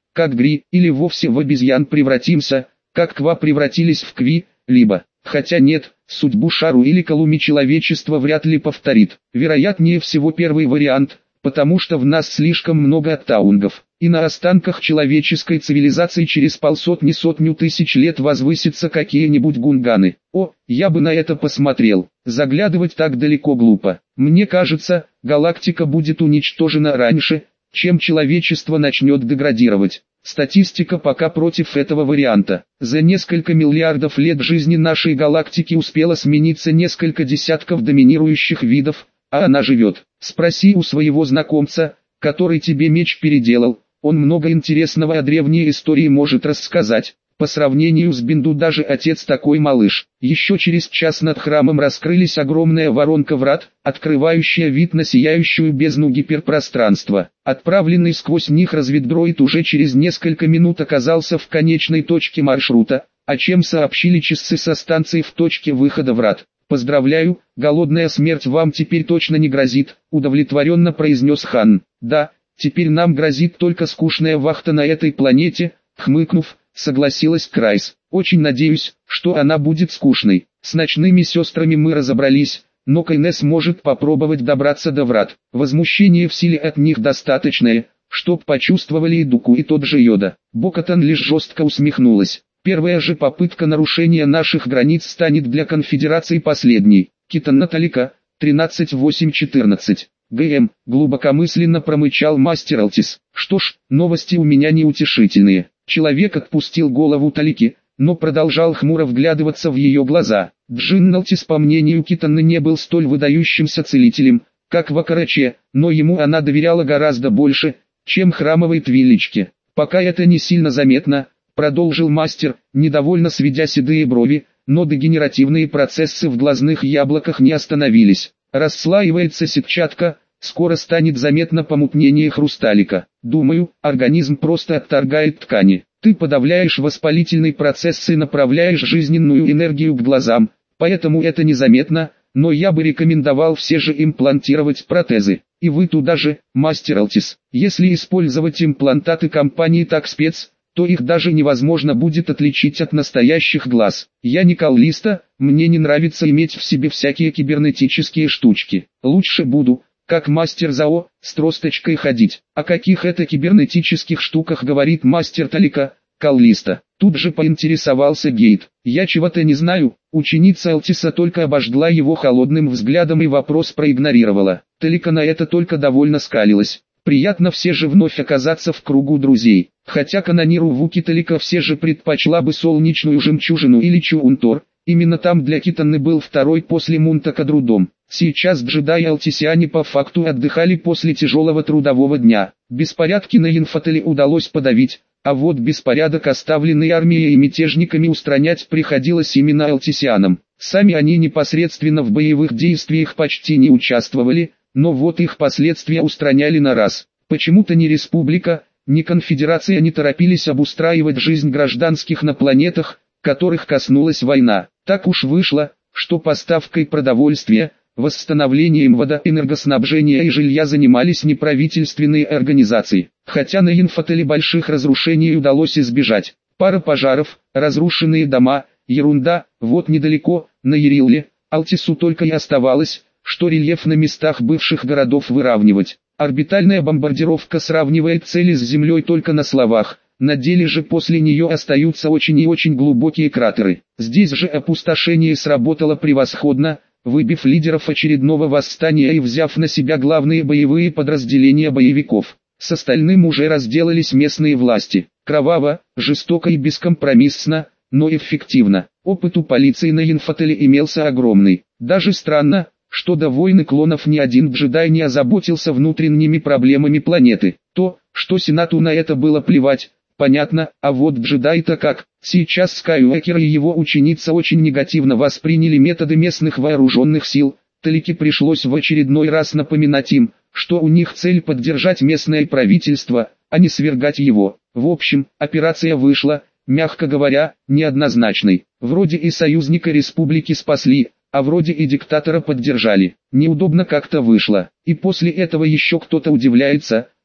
как Гри, или вовсе в обезьян превратимся, как Ква превратились в Кви, либо, хотя нет, судьбу Шару или Калуми человечество вряд ли повторит. Вероятнее всего первый вариант, потому что в нас слишком много оттаунгов, и на останках человеческой цивилизации через полсотни-сотню тысяч лет возвысятся какие-нибудь гунганы. О, я бы на это посмотрел. Заглядывать так далеко глупо. Мне кажется, галактика будет уничтожена раньше, чем человечество начнет деградировать. Статистика пока против этого варианта. За несколько миллиардов лет жизни нашей галактики успело смениться несколько десятков доминирующих видов, а она живет. Спроси у своего знакомца, который тебе меч переделал, он много интересного о древней истории может рассказать. По сравнению с Бинду даже отец такой малыш. Еще через час над храмом раскрылись огромная воронка врат, открывающая вид на сияющую бездну гиперпространства. Отправленный сквозь них разведдроид уже через несколько минут оказался в конечной точке маршрута, о чем сообщили часы со станции в точке выхода врат. «Поздравляю, голодная смерть вам теперь точно не грозит», — удовлетворенно произнес Хан. «Да, теперь нам грозит только скучная вахта на этой планете», — хмыкнув, согласилась Крайс. «Очень надеюсь, что она будет скучной. С ночными сестрами мы разобрались, но Кайнес может попробовать добраться до врат. Возмущение в силе от них достаточное, чтоб почувствовали и Дуку, и тот же Йода». Бокатан лишь жестко усмехнулась. «Первая же попытка нарушения наших границ станет для конфедерации последней». Китан Наталика, тринадцать восемь четырнадцать. ГМ, глубокомысленно промычал мастер Алтис. «Что ж, новости у меня неутешительные». Человек отпустил голову Талики, но продолжал хмуро вглядываться в ее глаза. Джин Алтис, по мнению Китана, не был столь выдающимся целителем, как в Акараче, но ему она доверяла гораздо больше, чем храмовой Твиличке. «Пока это не сильно заметно», — продолжил мастер, недовольно сведя седые брови, но дегенеративные процессы в глазных яблоках не остановились. Расслаивается сетчатка, скоро станет заметно помутнение хрусталика. Думаю, организм просто отторгает ткани. Ты подавляешь воспалительный процесс и направляешь жизненную энергию к глазам, поэтому это незаметно, но я бы рекомендовал все же имплантировать протезы. И вы туда же, мастер Алтис. Если использовать имплантаты компании Такспец, то их даже невозможно будет отличить от настоящих глаз. Я не каллиста, мне не нравится иметь в себе всякие кибернетические штучки. Лучше буду, как мастер Зао, с тросточкой ходить. О каких это кибернетических штуках говорит мастер Талика, каллиста? Тут же поинтересовался Гейт. Я чего-то не знаю. Ученица Алтиса только обожгла его холодным взглядом и вопрос проигнорировала. Талика на это только довольно скалилась. Приятно все же вновь оказаться в кругу друзей. Хотя канониру Вуки Талика все же предпочла бы солнечную жемчужину или Чуунтор. Именно там для Китаны был второй после Мунтака дом. Сейчас джедаи Алтисиане по факту отдыхали после тяжелого трудового дня. Беспорядки на Инфателе удалось подавить, а вот беспорядок, оставленный армией и мятежниками, устранять приходилось именно Алтисианам. Сами они непосредственно в боевых действиях почти не участвовали, но вот их последствия устраняли на раз. Почему-то ни республика, ни конфедерация не торопились обустраивать жизнь гражданских на планетах, которых коснулась война. Так уж вышло, что поставкой продовольствия, восстановлением водоэнергоснабжения и жилья занимались неправительственные организации. Хотя на Инфателе больших разрушений удалось избежать. Пара пожаров, разрушенные дома, ерунда. Вот недалеко, на Ярилле, Алтису только и оставалось, что рельеф на местах бывших городов выравнивать. Орбитальная бомбардировка сравнивает цели с Землей только на словах, на деле же после нее остаются очень и очень глубокие кратеры. Здесь же опустошение сработало превосходно, выбив лидеров очередного восстания и взяв на себя главные боевые подразделения боевиков. С остальным уже разделались местные власти. Кроваво, жестоко и бескомпромиссно, но эффективно. Опыт у полиции на Инфателе имелся огромный. Даже странно, что до войны клонов ни один джедай не озаботился внутренними проблемами планеты. То, что Сенату на это было плевать, понятно, а вот джедай-то как. Сейчас Скайуокер и его ученица очень негативно восприняли методы местных вооруженных сил. Талике пришлось в очередной раз напоминать им, что у них цель поддержать местное правительство, а не свергать его. В общем, операция вышла, мягко говоря, неоднозначной. Вроде и союзника республики спасли, а вроде и диктатора поддержали. Неудобно как-то вышло. И после этого еще кто-то удивляется,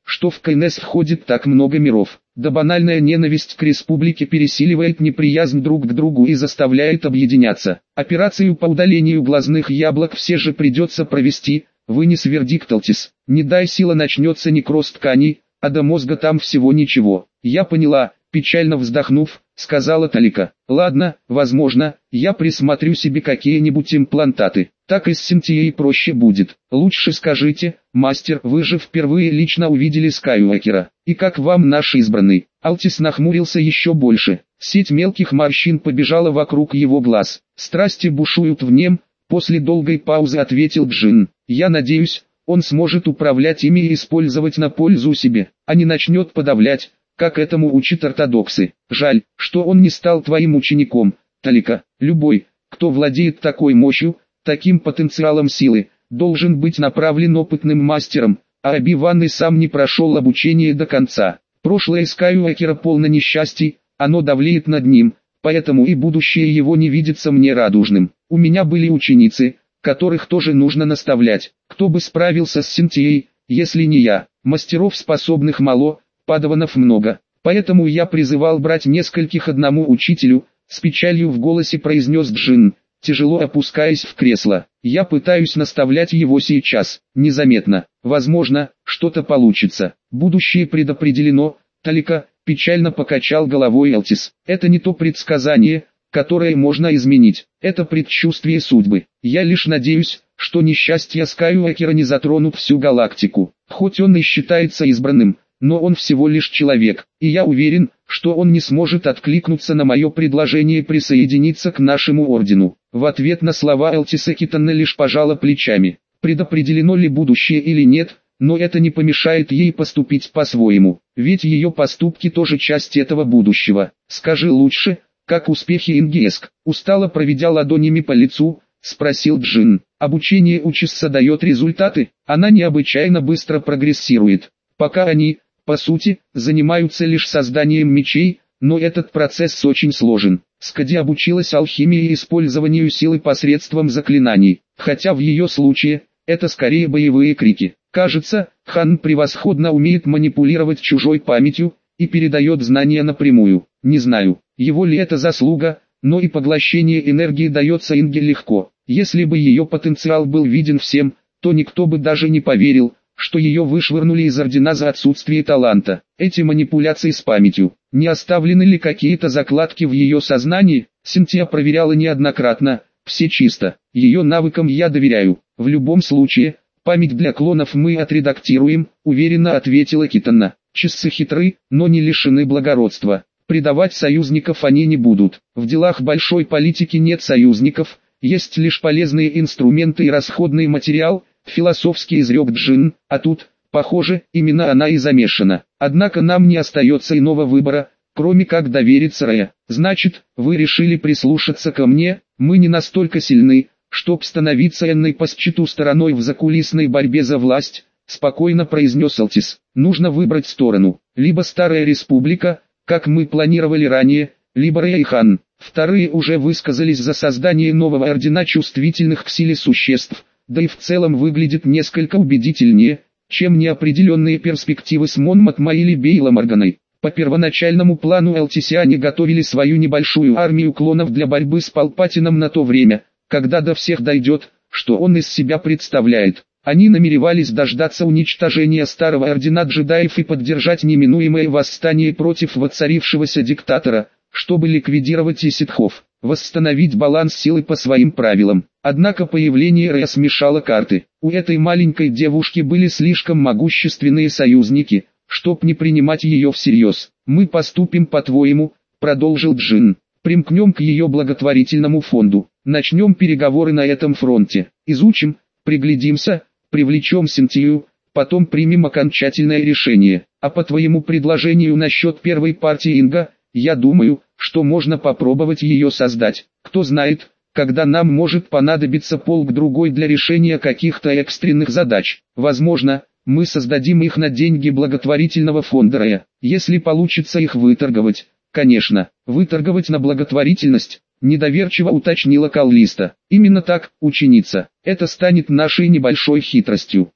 что в КНС входит так много миров. Да банальная ненависть к республике пересиливает неприязнь друг к другу и заставляет объединяться. Операцию по удалению глазных яблок все же придется провести, вынес вердикт Алтис. Не дай сила, начнется некроз тканей, а до мозга там всего ничего. Я поняла, печально вздохнув, сказала Талика. Ладно, возможно, я присмотрю себе какие-нибудь имплантаты. Так и с Синтией проще будет. Лучше скажите, мастер, вы же впервые лично увидели Скайуокера. И как вам наш избранный? Алтис нахмурился еще больше. Сеть мелких морщин побежала вокруг его глаз. Страсти бушуют в нем, после долгой паузы ответил Джин. Я надеюсь, он сможет управлять ими и использовать на пользу себе, а не начнет подавлять, как этому учат ортодоксы. Жаль, что он не стал твоим учеником, Талика. Любой, кто владеет такой мощью, таким потенциалом силы, должен быть направлен опытным мастером, а Оби-Ван и сам не прошел обучение до конца. Прошлое Скайуокера полно несчастий, оно давлеет над ним, поэтому и будущее его не видится мне радужным. У меня были ученицы, которых тоже нужно наставлять. Кто бы справился с Синтией, если не я? Мастеров способных мало, падаванов много. Поэтому я призывал брать нескольких одному учителю, с печалью в голосе произнес Джин, тяжело опускаясь в кресло. Я пытаюсь наставлять его сейчас, незаметно. Возможно, что-то получится. Будущее предопределено, Талика, печально покачал головой Алтис. Это не то предсказание, которое можно изменить. Это предчувствие судьбы. Я лишь надеюсь, что несчастья Скайуокера не затронут всю галактику. Хоть он и считается избранным, но он всего лишь человек, и я уверен, что он не сможет откликнуться на мое предложение присоединиться к нашему ордену. В ответ на слова Алтиса Китана лишь пожала плечами. Предопределено ли будущее или нет, но это не помешает ей поступить по-своему, ведь ее поступки тоже часть этого будущего. Скажи лучше, как успехи Ингеск? Устало проведя ладонями по лицу, спросил Джин. Обучение у Чисса дает результаты, она необычайно быстро прогрессирует. Пока они, по сути, занимаются лишь созданием мечей, но этот процесс очень сложен. Скади обучилась алхимии и использованию силы посредством заклинаний, хотя в ее случае, это скорее боевые крики. Кажется, Хан превосходно умеет манипулировать чужой памятью, и передает знания напрямую. Не знаю, его ли это заслуга, но и поглощение энергии дается Инге легко. Если бы ее потенциал был виден всем, то никто бы даже не поверил, что ее вышвырнули из ордена за отсутствие таланта. Эти манипуляции с памятью, не оставлены ли какие-то закладки в ее сознании, Синтия проверяла неоднократно, все чисто, ее навыкам я доверяю. В любом случае, память для клонов мы отредактируем, уверенно ответила Китана. Чиссы хитры, но не лишены благородства. Предавать союзников они не будут. В делах большой политики нет союзников, есть лишь полезные инструменты и расходный материал, философски изрек Джин, а тут, похоже, именно она и замешана. Однако нам не остается иного выбора, кроме как довериться Рэя. Значит, вы решили прислушаться ко мне, мы не настолько сильны, чтоб становиться энной по счету стороной в закулисной борьбе за власть, спокойно произнес Алтис. Нужно выбрать сторону, либо Старая Республика, как мы планировали ранее, либо Рэй и Хан. Вторые уже высказались за создание нового ордена чувствительных к силе существ, да и в целом выглядит несколько убедительнее, чем неопределенные перспективы с Мон Матма или Бейла Морганой. По первоначальному плану элтисиане готовили свою небольшую армию клонов для борьбы с Палпатином на то время, когда до всех дойдет, что он из себя представляет. Они намеревались дождаться уничтожения старого ордена джедаев и поддержать неминуемое восстание против воцарившегося диктатора, чтобы ликвидировать и ситхов, восстановить баланс силы по своим правилам. Однако появление Рэя смешало карты. У этой маленькой девушки были слишком могущественные союзники, чтоб не принимать ее всерьез. «Мы поступим по-твоему», — продолжил Джин. «Примкнем к ее благотворительному фонду, начнем переговоры на этом фронте, изучим, приглядимся, привлечем Синтию, потом примем окончательное решение. А по твоему предложению насчет первой партии Инга, я думаю, что можно попробовать ее создать. Кто знает, когда нам может понадобиться полк-другой для решения каких-то экстренных задач. Возможно, мы создадим их на деньги благотворительного фонда Рэя. Если получится их выторговать, конечно, выторговать на благотворительность, недоверчиво уточнила Каллиста. Именно так, ученица, это станет нашей небольшой хитростью.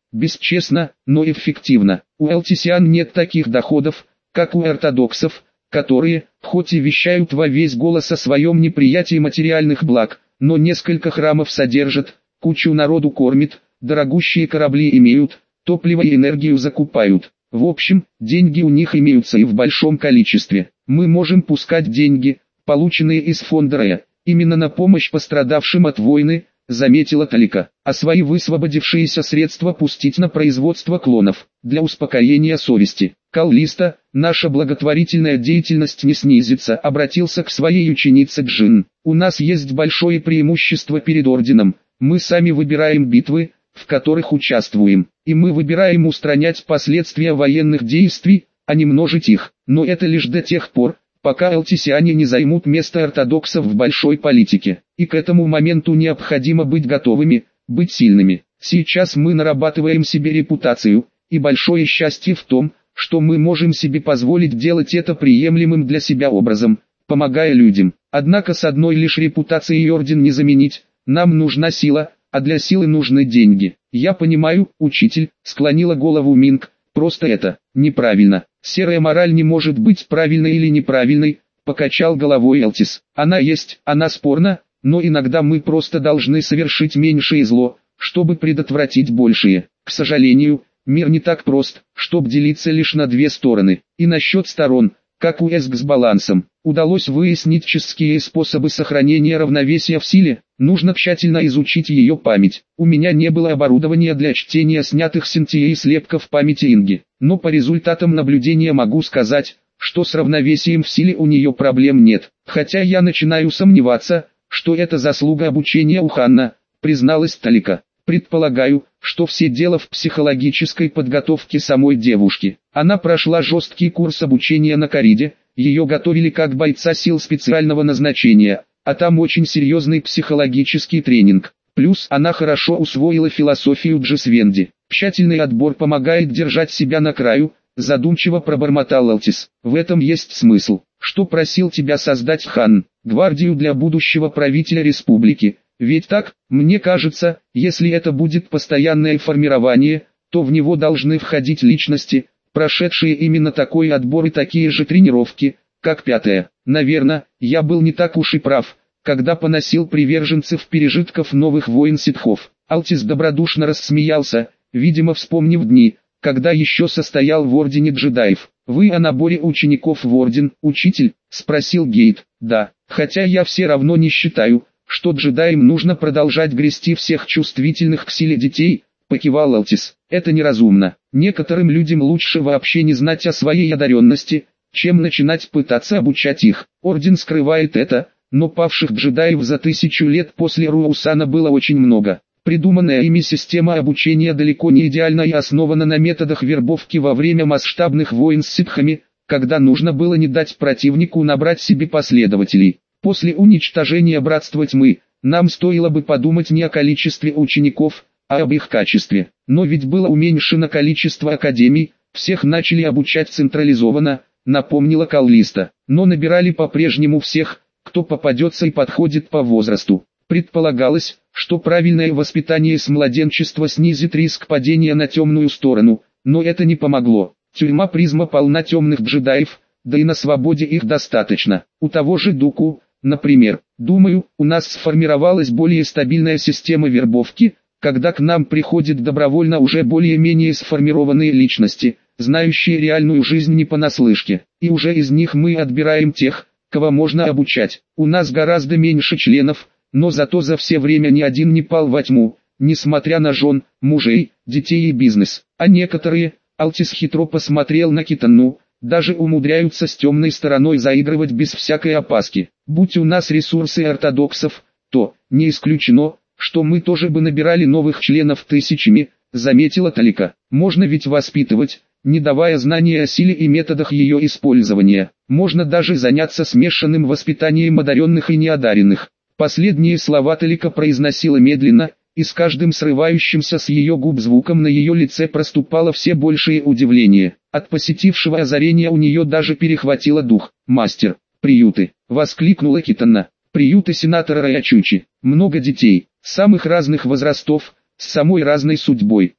бесчестно, но эффективно. У элтисиан нет таких доходов, как у ортодоксов, которые, хоть и вещают во весь голос о своем неприятии материальных благ, но несколько храмов содержат, кучу народу кормят, дорогущие корабли имеют, топливо и энергию закупают. В общем, деньги у них имеются и в большом количестве. Мы можем пускать деньги, полученные из фонда Рэя, именно на помощь пострадавшим от войны, заметила Талика, а свои высвободившиеся средства пустить на производство клонов, для успокоения совести. Каллиста, наша благотворительная деятельность не снизится, обратился к своей ученице Джин. У нас есть большое преимущество перед Орденом, мы сами выбираем битвы, в которых участвуем, и мы выбираем устранять последствия военных действий, а не множить их, но это лишь до тех пор, пока элтисиане не займут место ортодоксов в большой политике, и к этому моменту необходимо быть готовыми, быть сильными. Сейчас мы нарабатываем себе репутацию, и большое счастье в том, что мы можем себе позволить делать это приемлемым для себя образом, помогая людям. Однако с одной лишь репутацией орден не заменить, нам нужна сила, а для силы нужны деньги. Я понимаю, учитель, склонила голову Минг, просто это неправильно. Серая мораль не может быть правильной или неправильной, покачал головой Элтис. Она есть, она спорна, но иногда мы просто должны совершить меньшее зло, чтобы предотвратить большее. К сожалению, мир не так прост, чтоб делиться лишь на две стороны. И насчет сторон, как у Эск с балансом, удалось выяснить чистские способы сохранения равновесия в силе. Нужно тщательно изучить ее память. У меня не было оборудования для чтения снятых синтией слепков памяти Инги, но по результатам наблюдения могу сказать, что с равновесием в силе у нее проблем нет. Хотя я начинаю сомневаться, что это заслуга обучения у Ханна, призналась Талика. Предполагаю, что все дело в психологической подготовке самой девушки. Она прошла жесткий курс обучения на Кариде, ее готовили как бойца сил специального назначения, а там очень серьезный психологический тренинг. Плюс она хорошо усвоила философию Джисвенди. Тщательный отбор помогает держать себя на краю, задумчиво пробормотал Элтис. В этом есть смысл. Что просил тебя создать Хан? Гвардию для будущего правителя республики. Ведь так, мне кажется, если это будет постоянное формирование, то в него должны входить личности, прошедшие именно такой отбор и такие же тренировки, как пятая. Наверное, я был не так уж и прав, когда поносил приверженцев пережитков новых войн ситхов. Алтис добродушно рассмеялся, видимо вспомнив дни, когда еще состоял в Ордене джедаев. «Вы о наборе учеников в Орден, учитель?» – спросил Гейт. «Да, хотя я все равно не считаю, что джедаям нужно продолжать грести всех чувствительных к силе детей», – покивал Алтис. «Это неразумно. Некоторым людям лучше вообще не знать о своей одаренности, чем начинать пытаться обучать их. Орден скрывает это, но павших джедаев за тысячу лет после Руаусана было очень много. Придуманная ими система обучения далеко не идеальна и основана на методах вербовки во время масштабных войн с ситхами, когда нужно было не дать противнику набрать себе последователей. После уничтожения Братства Тьмы, нам стоило бы подумать не о количестве учеников, а об их качестве. Но ведь было уменьшено количество академий, всех начали обучать централизованно, напомнила Каллиста. Но набирали по-прежнему всех, кто попадется и подходит по возрасту. Предполагалось, что правильное воспитание с младенчества снизит риск падения на темную сторону, но это не помогло. Тюрьма Призма полна темных джедаев, да и на свободе их достаточно. У того же Дуку, например, думаю, у нас сформировалась более стабильная система вербовки, когда к нам приходят добровольно уже более-менее сформированные личности, знающие реальную жизнь не понаслышке, и уже из них мы отбираем тех, кого можно обучать. У нас гораздо меньше членов, но зато за все время ни один не пал во тьму, несмотря на жен, мужей, детей и бизнес. А некоторые, Алтис хитро посмотрел на Китану, даже умудряются с темной стороной заигрывать без всякой опаски. Будь у нас ресурсы ортодоксов, то, не исключено, что мы тоже бы набирали новых членов тысячами, заметила Талика. Можно ведь воспитывать, не давая знания о силе и методах ее использования. Можно даже заняться смешанным воспитанием одаренных и неодаренных. Последние слова Талика произносила медленно, и с каждым срывающимся с ее губ звуком на ее лице проступало все большее удивление. От посетившего озарения у нее даже перехватило дух. «Мастер, приюты!» — воскликнула Китана. «Приюты сенатора Раячучи. Много детей, самых разных возрастов, с самой разной судьбой.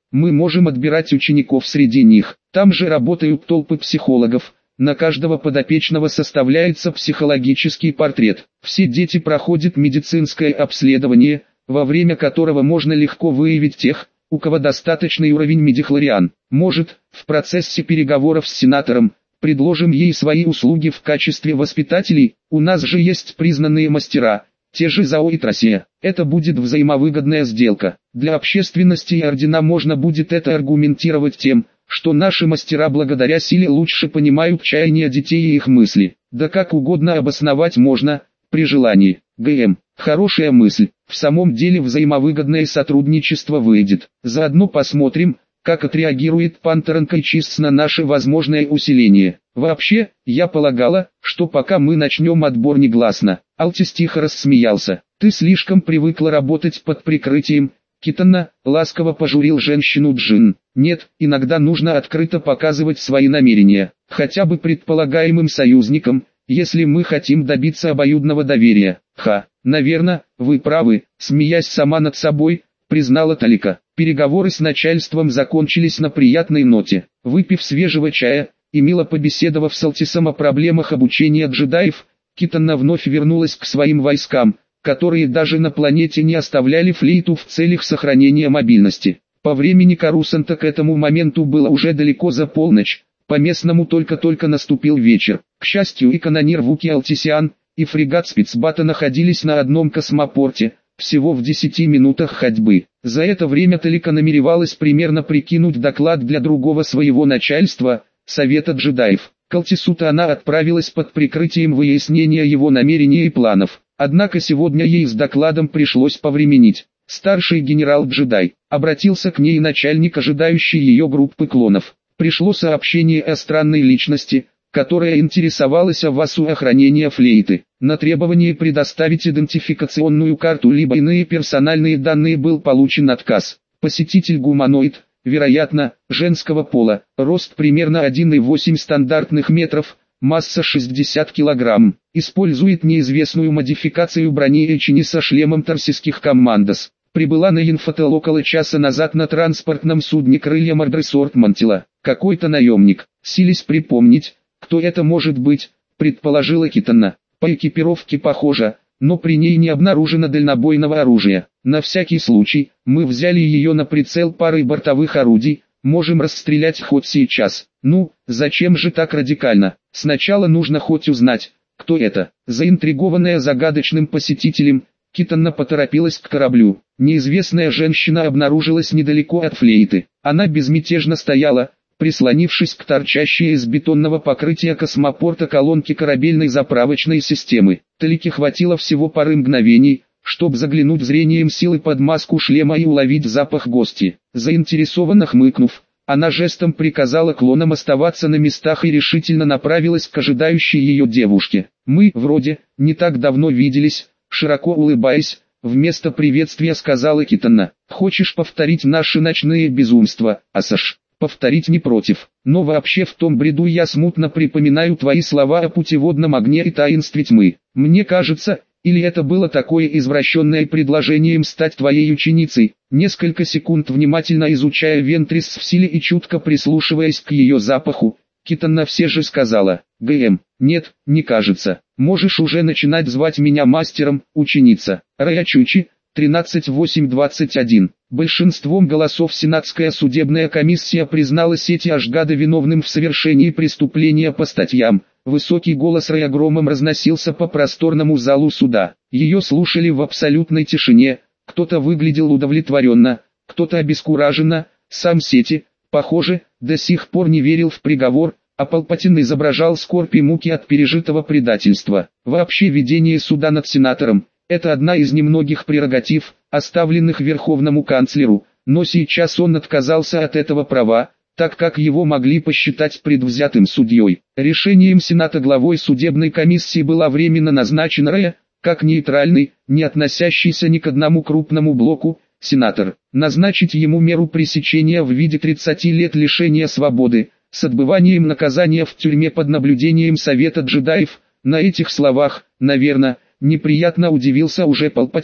Мы можем отбирать учеников среди них. Там же работают толпы психологов. На каждого подопечного составляется психологический портрет. Все дети проходят медицинское обследование, во время которого можно легко выявить тех, у кого достаточный уровень мидихлориан. Может, в процессе переговоров с сенатором, предложим ей свои услуги в качестве воспитателей. У нас же есть признанные мастера, те же Зао и Трасия. Это будет взаимовыгодная сделка. Для общественности и ордена можно будет это аргументировать тем, что наши мастера благодаря силе лучше понимают чаяния детей и их мысли. Да как угодно обосновать можно, при желании. ГМ. Хорошая мысль. В самом деле взаимовыгодное сотрудничество выйдет. Заодно посмотрим, как отреагирует Пантеренко Чистс на наше возможное усиление. Вообще, я полагала, что пока мы начнем отбор негласно. Алтис тихо рассмеялся. Ты слишком привыкла работать под прикрытием. Китана, ласково пожурил женщину Джин. Нет, иногда нужно открыто показывать свои намерения, хотя бы предполагаемым союзникам, если мы хотим добиться обоюдного доверия. Ха, наверное, вы правы, смеясь сама над собой, признала Талика. Переговоры с начальством закончились на приятной ноте. Выпив свежего чая и мило побеседовав с Алтисом о проблемах обучения джедаев, Китана вновь вернулась к своим войскам, которые даже на планете не оставляли флейту в целях сохранения мобильности. По времени Карусанта к этому моменту было уже далеко за полночь, по местному только-только наступил вечер. К счастью, и канонир Вуки Алтисиан, и фрегат Спицбата находились на одном космопорте, всего в десяти минутах ходьбы. За это время Талика намеревалась примерно прикинуть доклад для другого своего начальства, Совета джедаев. К Алтису-то она отправилась под прикрытием выяснения его намерений и планов. Однако сегодня ей с докладом пришлось повременить. Старший генерал-джедай обратился к ней начальник ожидающей ее группы клонов. Пришло сообщение о странной личности, которая интересовалась о ВАСу охранения флейты. На требование предоставить идентификационную карту либо иные персональные данные был получен отказ. Посетитель гуманоид, вероятно, женского пола, рост примерно один и восемь стандартных метров, масса шестьдесят килограмм, использует неизвестную модификацию брони Эчини со шлемом торсийских командос. Прибыла на Инфотел около часа назад на транспортном судне крылья Мордресорт Мантила. Какой-то наемник. Сились припомнить, кто это может быть, предположила Китана. По экипировке похоже, но при ней не обнаружено дальнобойного оружия. На всякий случай, мы взяли ее на прицел парой бортовых орудий, можем расстрелять хоть сейчас. Ну, зачем же так радикально? Сначала нужно хоть узнать, кто это. Заинтригованная загадочным посетителем, Китана поторопилась к кораблю. Неизвестная женщина обнаружилась недалеко от флейты. Она безмятежно стояла, прислонившись к торчащей из бетонного покрытия космопорта колонке корабельной заправочной системы. Талике хватило всего пары мгновений, чтобы заглянуть зрением силы под маску шлема и уловить запах гости. Заинтересованно хмыкнув, она жестом приказала клонам оставаться на местах и решительно направилась к ожидающей ее девушке. «Мы, вроде, не так давно виделись», широко улыбаясь, вместо приветствия сказала Китана. «Хочешь повторить наши ночные безумства, Асаш?» «Повторить не против, но вообще в том бреду я смутно припоминаю твои слова о путеводном огне и таинстве тьмы. Мне кажется, или это было такое извращенное предложением стать твоей ученицей?» Несколько секунд внимательно изучая Вентрис в силе и чутко прислушиваясь к ее запаху, Китана все же сказала: «ГМ, нет, не кажется. Можешь уже начинать звать меня мастером, ученица». Рая Чучи, тринадцать восемь двадцать один. Большинством голосов Сенатская судебная комиссия признала сети Ашгада виновным в совершении преступления по статьям. Высокий голос Рая громом разносился по просторному залу суда. Ее слушали в абсолютной тишине. Кто-то выглядел удовлетворенно, кто-то обескураженно. Сам Сети, похоже, до сих пор не верил в приговор, а Палпатин изображал скорбь и муки от пережитого предательства. Вообще ведение суда над сенатором – это одна из немногих прерогатив, оставленных Верховному канцлеру, но сейчас он отказался от этого права, так как его могли посчитать предвзятым судьей. Решением Сената главой судебной комиссии была временно назначен Рэя, как нейтральный, не относящийся ни к одному крупному блоку, сенатор. Назначить ему меру пресечения в виде тридцати лет лишения свободы, с отбыванием наказания в тюрьме под наблюдением Совета джедаев. На этих словах, наверное, неприятно удивился уже Палпатин,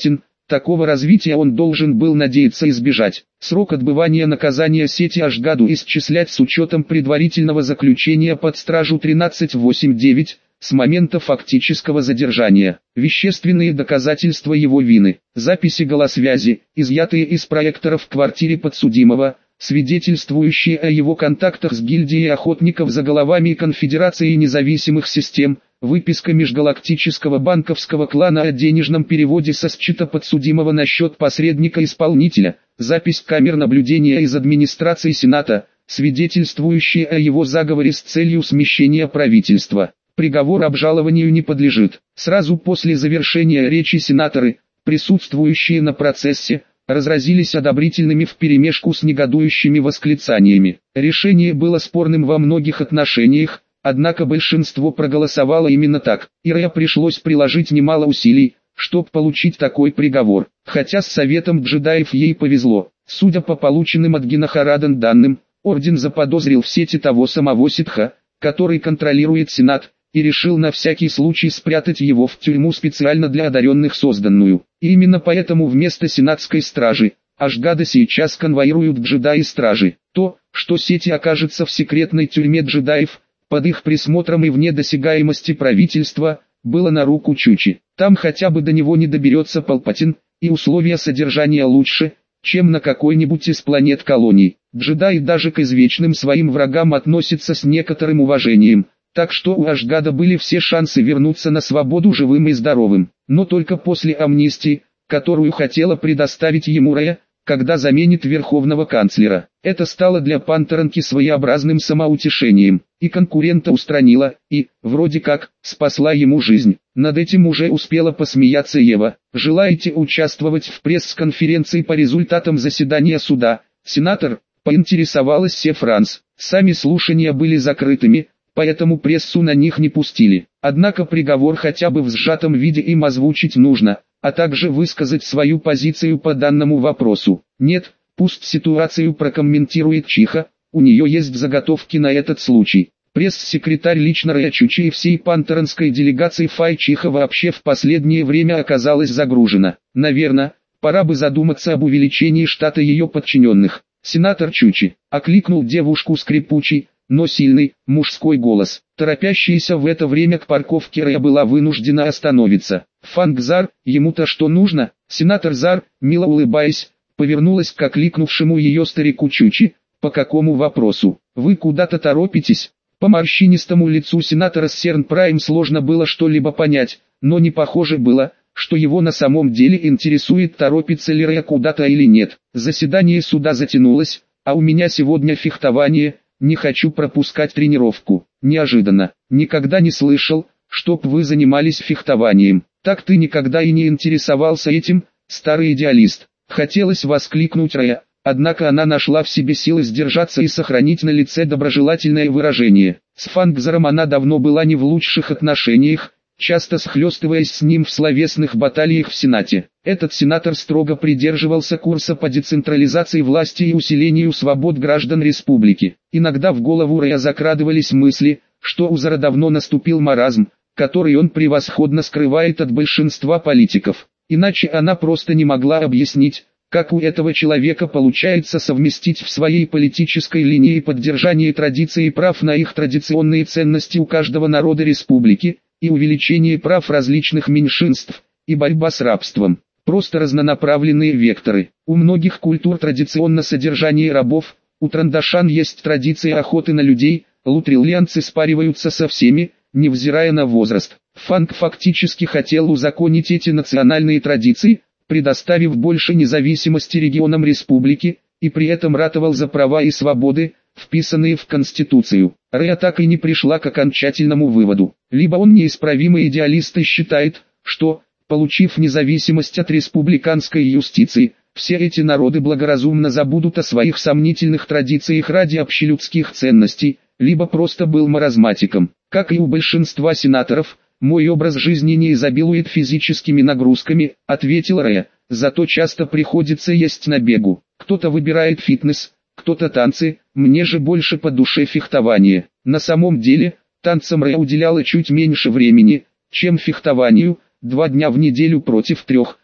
Такого развития он должен был надеяться избежать. Срок отбывания наказания Сети Ашгаду исчислять с учетом предварительного заключения под стражу тринадцать восемь девять, с момента фактического задержания. Вещественные доказательства его вины, записи голосвязи, изъятые из проекторов в квартире подсудимого, свидетельствующие о его контактах с гильдией охотников за головами и конфедерацией независимых систем, выписка межгалактического банковского клана о денежном переводе со счета подсудимого на счет посредника-исполнителя, запись камер наблюдения из администрации Сената, свидетельствующие о его заговоре с целью смещения правительства. Приговор обжалованию не подлежит. Сразу после завершения речи сенаторы, присутствующие на процессе, разразились одобрительными вперемешку с негодующими восклицаниями. Решение было спорным во многих отношениях, однако большинство проголосовало именно так, и Рэя пришлось приложить немало усилий, чтобы получить такой приговор. Хотя с советом джедаев ей повезло. Судя по полученным от Гинахарадан данным, Орден заподозрил в сети того самого ситха, который контролирует Сенат, и решил на всякий случай спрятать его в тюрьму специально для одаренных созданную. И именно поэтому вместо сенатской стражи, Ашгада сейчас конвоируют джедаи-стражи. То, что Сети окажется в секретной тюрьме джедаев, под их присмотром и вне досягаемости правительства, было на руку Чучи. Там хотя бы до него не доберется Палпатин, и условия содержания лучше, чем на какой-нибудь из планет колоний. Джедаи даже к извечным своим врагам относятся с некоторым уважением. Так что у Ашгада были все шансы вернуться на свободу живым и здоровым, но только после амнистии, которую хотела предоставить ему Рэя, когда заменит верховного канцлера. Это стало для Пантеранки своеобразным самоутешением, и конкурента устранила, и, вроде как, спасла ему жизнь. Над этим уже успела посмеяться Ева. «Желаете участвовать в пресс-конференции по результатам заседания суда?» Сенатор, поинтересовалась Се Франс. Сами слушания были закрытыми, поэтому прессу на них не пустили. Однако приговор хотя бы в сжатом виде им озвучить нужно, а также высказать свою позицию по данному вопросу. Нет, пусть ситуацию прокомментирует Чиха, у нее есть заготовки на этот случай. Пресс-секретарь лично Рэя Чучи и всей пантеранской делегации Фай Чиха вообще в последнее время оказалась загружена. Наверное, пора бы задуматься об увеличении штата ее подчиненных. Сенатор Чучи окликнул девушку скрипучий, но сильный, мужской голос. Торопящаяся в это время к парковке Рэя была вынуждена остановиться. «Фанг Зар, ему-то что нужно?» Сенатор Зар, мило улыбаясь, повернулась к окликнувшему ее старику Чучи. «По какому вопросу? Вы куда-то торопитесь?» По морщинистому лицу сенатора Серн Прайм сложно было что-либо понять, но не похоже было, что его на самом деле интересует, торопится ли Рэя куда-то или нет. «Заседание суда затянулось, а у меня сегодня фехтование. Не хочу пропускать тренировку». Неожиданно. «Никогда не слышал, чтоб вы занимались фехтованием. Так ты никогда и не интересовался этим, старый идеалист». Хотелось воскликнуть Рэя, однако она нашла в себе силы сдержаться и сохранить на лице доброжелательное выражение. С Фангзаром она давно была не в лучших отношениях, часто схлестываясь с ним в словесных баталиях в Сенате. Этот сенатор строго придерживался курса по децентрализации власти и усилению свобод граждан республики. Иногда в голову Рэя закрадывались мысли, что у Зара давно наступил маразм, который он превосходно скрывает от большинства политиков. Иначе она просто не могла объяснить, как у этого человека получается совместить в своей политической линии поддержание традиций и прав на их традиционные ценности у каждого народа республики, и увеличение прав различных меньшинств, и борьба с рабством. Просто разнонаправленные векторы. У многих культур традиционно содержание рабов, у Трандашан есть традиция охоты на людей, лутриллианцы спариваются со всеми, невзирая на возраст. Фанг фактически хотел узаконить эти национальные традиции, предоставив больше независимости регионам республики, и при этом ратовал за права и свободы, вписанные в Конституцию. Рэя так и не пришла к окончательному выводу. Либо он неисправимый идеалист и считает, что, получив независимость от республиканской юстиции, все эти народы благоразумно забудут о своих сомнительных традициях ради общелюдских ценностей, либо просто был маразматиком. Как и у большинства сенаторов, мой образ жизни не изобилует физическими нагрузками, ответил Рэя, зато часто приходится есть на бегу. Кто-то выбирает фитнес, кто-то танцы, мне же больше по душе фехтование. На самом деле, танцам Рэя уделяла чуть меньше времени, чем фехтованию, два дня в неделю против трех,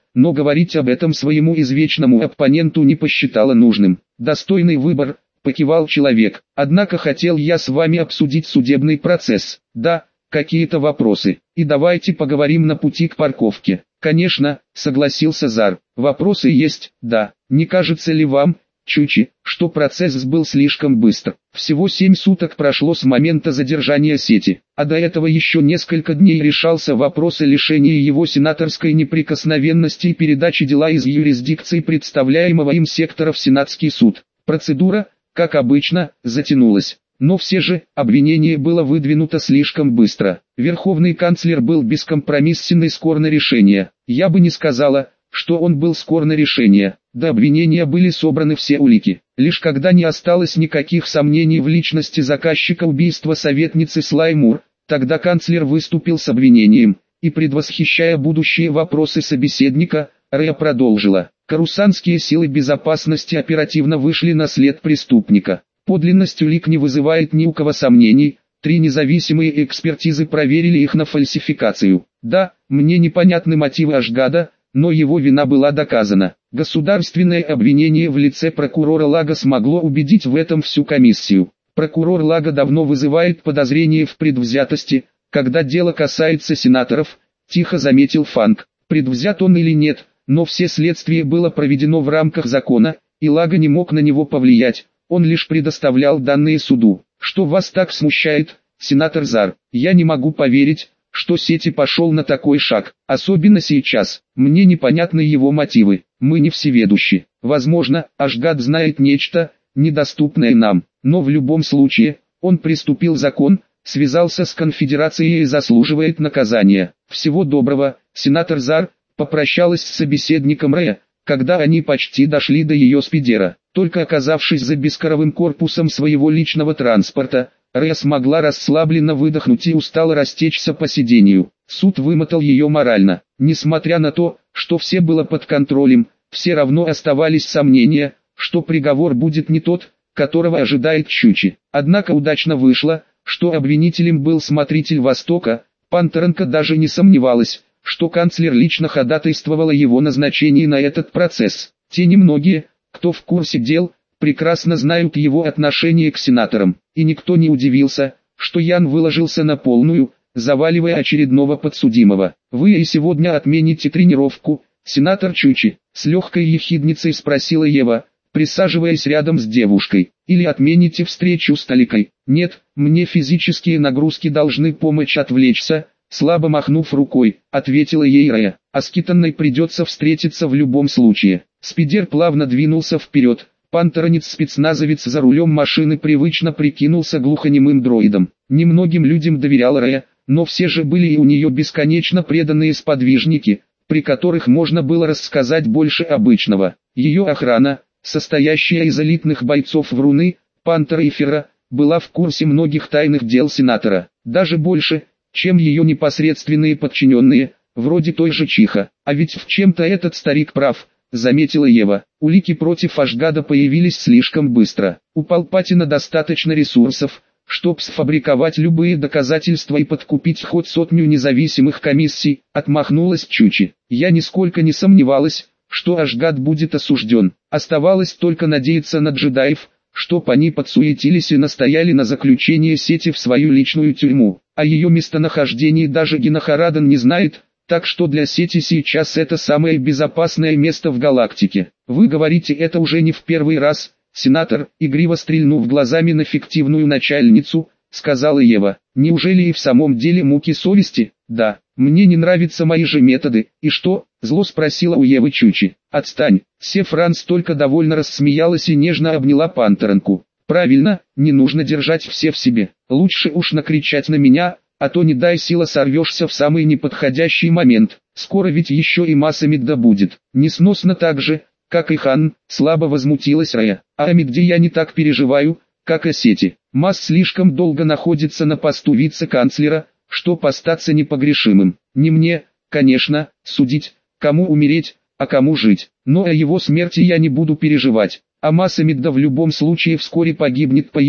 но говорить об этом своему извечному оппоненту не посчитала нужным. «Достойный выбор», — покивал человек. «Однако хотел я с вами обсудить судебный процесс. Да, какие-то вопросы. И давайте поговорим на пути к парковке». «Конечно», — согласился Зар. «Вопросы есть, да. Не кажется ли вам, Чучи, что процесс был слишком быстр? Всего семь суток прошло с момента задержания сети, а до этого еще несколько дней решался вопрос о лишении его сенаторской неприкосновенности и передаче дела из юрисдикции представляемого им сектора в Сенатский суд. Процедура, как обычно, затянулась. Но все же, обвинение было выдвинуто слишком быстро. Верховный канцлер был бескомпромиссен и скор на решение. Я бы не сказала, что он был скор на решение. До обвинения были собраны все улики. Лишь когда не осталось никаких сомнений в личности заказчика убийства советницы Слаймур, тогда канцлер выступил с обвинением, и, предвосхищая будущие вопросы собеседника, Рэя продолжила. Карусанские силы безопасности оперативно вышли на след преступника. Подлинность улик не вызывает ни у кого сомнений, три независимые экспертизы проверили их на фальсификацию. Да, мне непонятны мотивы Ашгада, но его вина была доказана. Государственное обвинение в лице прокурора Лага смогло убедить в этом всю комиссию. Прокурор Лага давно вызывает подозрения в предвзятости, когда дело касается сенаторов, тихо заметил Фанк. Предвзят он или нет, но все следствие было проведено в рамках закона, и Лага не мог на него повлиять. Он лишь предоставлял данные суду. Что вас так смущает, сенатор Зар? Я не могу поверить, что Сети пошел на такой шаг, особенно сейчас. Мне непонятны его мотивы. Мы не всеведущи. Возможно, Ашгад знает нечто, недоступное нам. Но в любом случае, он приступил закон, связался с конфедерацией и заслуживает наказания. Всего доброго, сенатор Зар. Попрощалась с собеседником Рэя, когда они почти дошли до ее спидера. Только оказавшись за бескоровым корпусом своего личного транспорта, Рэя смогла расслабленно выдохнуть и устало растечься по сиденью. Суд вымотал ее морально. Несмотря на то, что все было под контролем, все равно оставались сомнения, что приговор будет не тот, которого ожидает Чучи. Однако удачно вышло, что обвинителем был смотритель Востока. Пантеренко даже не сомневалась, что канцлер лично ходатайствовал о его назначении на этот процесс. Те немногие, кто в курсе дел, прекрасно знают его отношение к сенаторам, и никто не удивился, что Ян выложился на полную, заваливая очередного подсудимого. «Вы и сегодня отмените тренировку, сенатор Чучи?» — с легкой ехидницей спросила Ева, присаживаясь рядом с девушкой. «Или отмените встречу с Таликой?» «Нет, мне физические нагрузки должны помочь отвлечься», — слабо махнув рукой, ответила ей Рэя. «А с Китанной придется встретиться в любом случае». Спидер плавно двинулся вперед. Пантеронец-спецназовец за рулем машины привычно прикинулся глухонемым дроидом. Немногим людям доверял Рэя, но все же были и у нее бесконечно преданные сподвижники, при которых можно было рассказать больше обычного. Ее охрана, состоящая из элитных бойцов Вруны, Пантера и Фера, была в курсе многих тайных дел сенатора, даже больше, чем ее непосредственные подчиненные, вроде той же Чиха. А ведь в чем-то этот старик прав, заметила Ева. Улики против Ашгада появились слишком быстро. У Палпатина достаточно ресурсов, чтобы сфабриковать любые доказательства и подкупить ход сотню независимых комиссий, отмахнулась Чучи. Я нисколько не сомневалась, что Ашгад будет осужден. Оставалось только надеяться на джедаев, чтоб они подсуетились и настояли на заключении Сети в свою личную тюрьму. О ее местонахождении даже Генохарадан не знает, так что для Сети сейчас это самое безопасное место в галактике. Вы говорите это уже не в первый раз, сенатор, игриво стрельнув глазами на фиктивную начальницу, сказала Ева. Неужели и в самом деле муки совести? Да, мне не нравятся мои же методы. И что? Зло спросила у Евы Чучи. Отстань. Сефранс только довольно рассмеялась и нежно обняла Пантеренку. Правильно, не нужно держать все в себе. Лучше уж накричать на меня, а то не дай сила сорвешься в самый неподходящий момент. Скоро ведь еще и масса Мигда будет. Несносно так же, как и Хан, слабо возмутилась Рэя. А о Мигде я не так переживаю, как о Сети. Масс слишком долго находится на посту вице-канцлера, чтоб остаться непогрешимым. Не мне, конечно, судить, кому умереть, а кому жить. Но о его смерти я не буду переживать. А масса Мигда в любом случае вскоре погибнет по ее,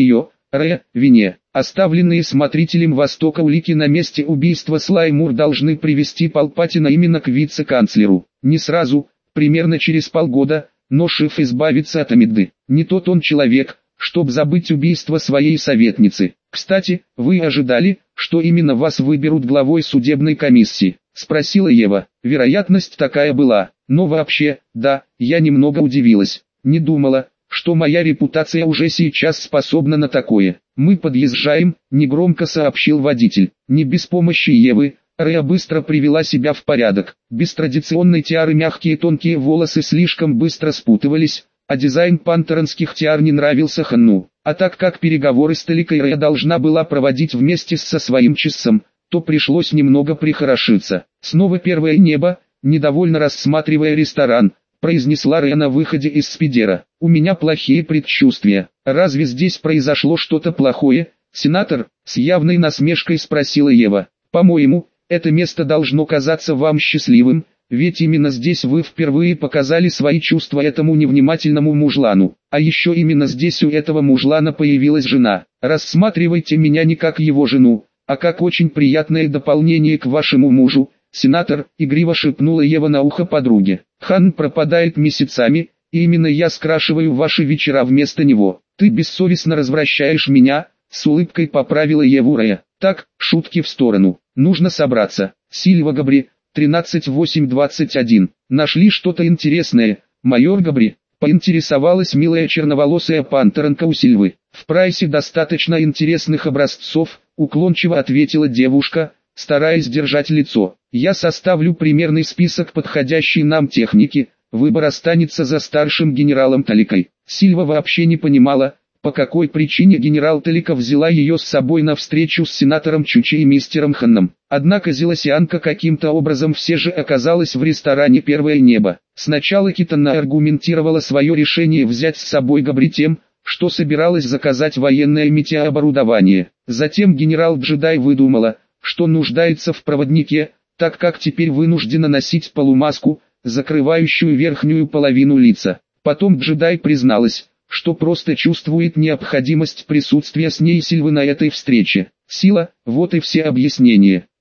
Ре, вине. Оставленные смотрителем Востока улики на месте убийства Слаймур должны привести Палпатина именно к вице-канцлеру. Не сразу, примерно через полгода, но Шиф избавится от Амидды. Не тот он человек, чтоб забыть убийство своей советницы. Кстати, вы ожидали, что именно вас выберут главой судебной комиссии? Спросила Ева. Вероятность такая была, но вообще, да, я немного удивилась. Не думала, что моя репутация уже сейчас способна на такое. Мы подъезжаем, негромко сообщил водитель. Не без помощи Евы, Рея быстро привела себя в порядок. Без традиционной тиары мягкие тонкие волосы слишком быстро спутывались, а дизайн пантеронских тиар не нравился Ханну. А так как переговоры с Таликой Рея должна была проводить вместе со своим часом, то пришлось немного прихорошиться. Снова первое небо, недовольно рассматривая ресторан, произнесла Рея на выходе из спидера. У меня плохие предчувствия. Разве здесь произошло что-то плохое? Сенатор, с явной насмешкой спросила Ева. По-моему, это место должно казаться вам счастливым, ведь именно здесь вы впервые показали свои чувства этому невнимательному мужлану. А еще именно здесь у этого мужлана появилась жена. Рассматривайте меня не как его жену, а как очень приятное дополнение к вашему мужу. Сенатор, игриво шепнула Ева на ухо подруге. Хан пропадает месяцами, и именно я скрашиваю ваши вечера вместо него. Ты бессовестно развращаешь меня, с улыбкой поправила Еву Рея. Так, шутки в сторону. Нужно собраться. Сильва Габри, тринадцать восемь двадцать один. Нашли что-то интересное, майор Габри? Поинтересовалась милая черноволосая пантеронка у Сильвы. В прайсе достаточно интересных образцов, уклончиво ответила девушка, стараясь держать лицо. Я составлю примерный список подходящей нам техники, выбор останется за старшим генералом Таликой. Сильва вообще не понимала, по какой причине генерал Талика взяла ее с собой на встречу с сенатором Чучи и мистером Ханном. Однако Зеласианка каким-то образом все же оказалась в ресторане «Первое небо». Сначала Китана аргументировала свое решение взять с собой Габри тем, что собиралась заказать военное метеооборудование. Затем генерал-джедай выдумала, что нуждается в проводнике, так как теперь вынуждена носить полумаску, закрывающую верхнюю половину лица. Потом джедай призналась, что просто чувствует необходимость присутствия с ней Сильвы на этой встрече. Сила, вот и все объяснения.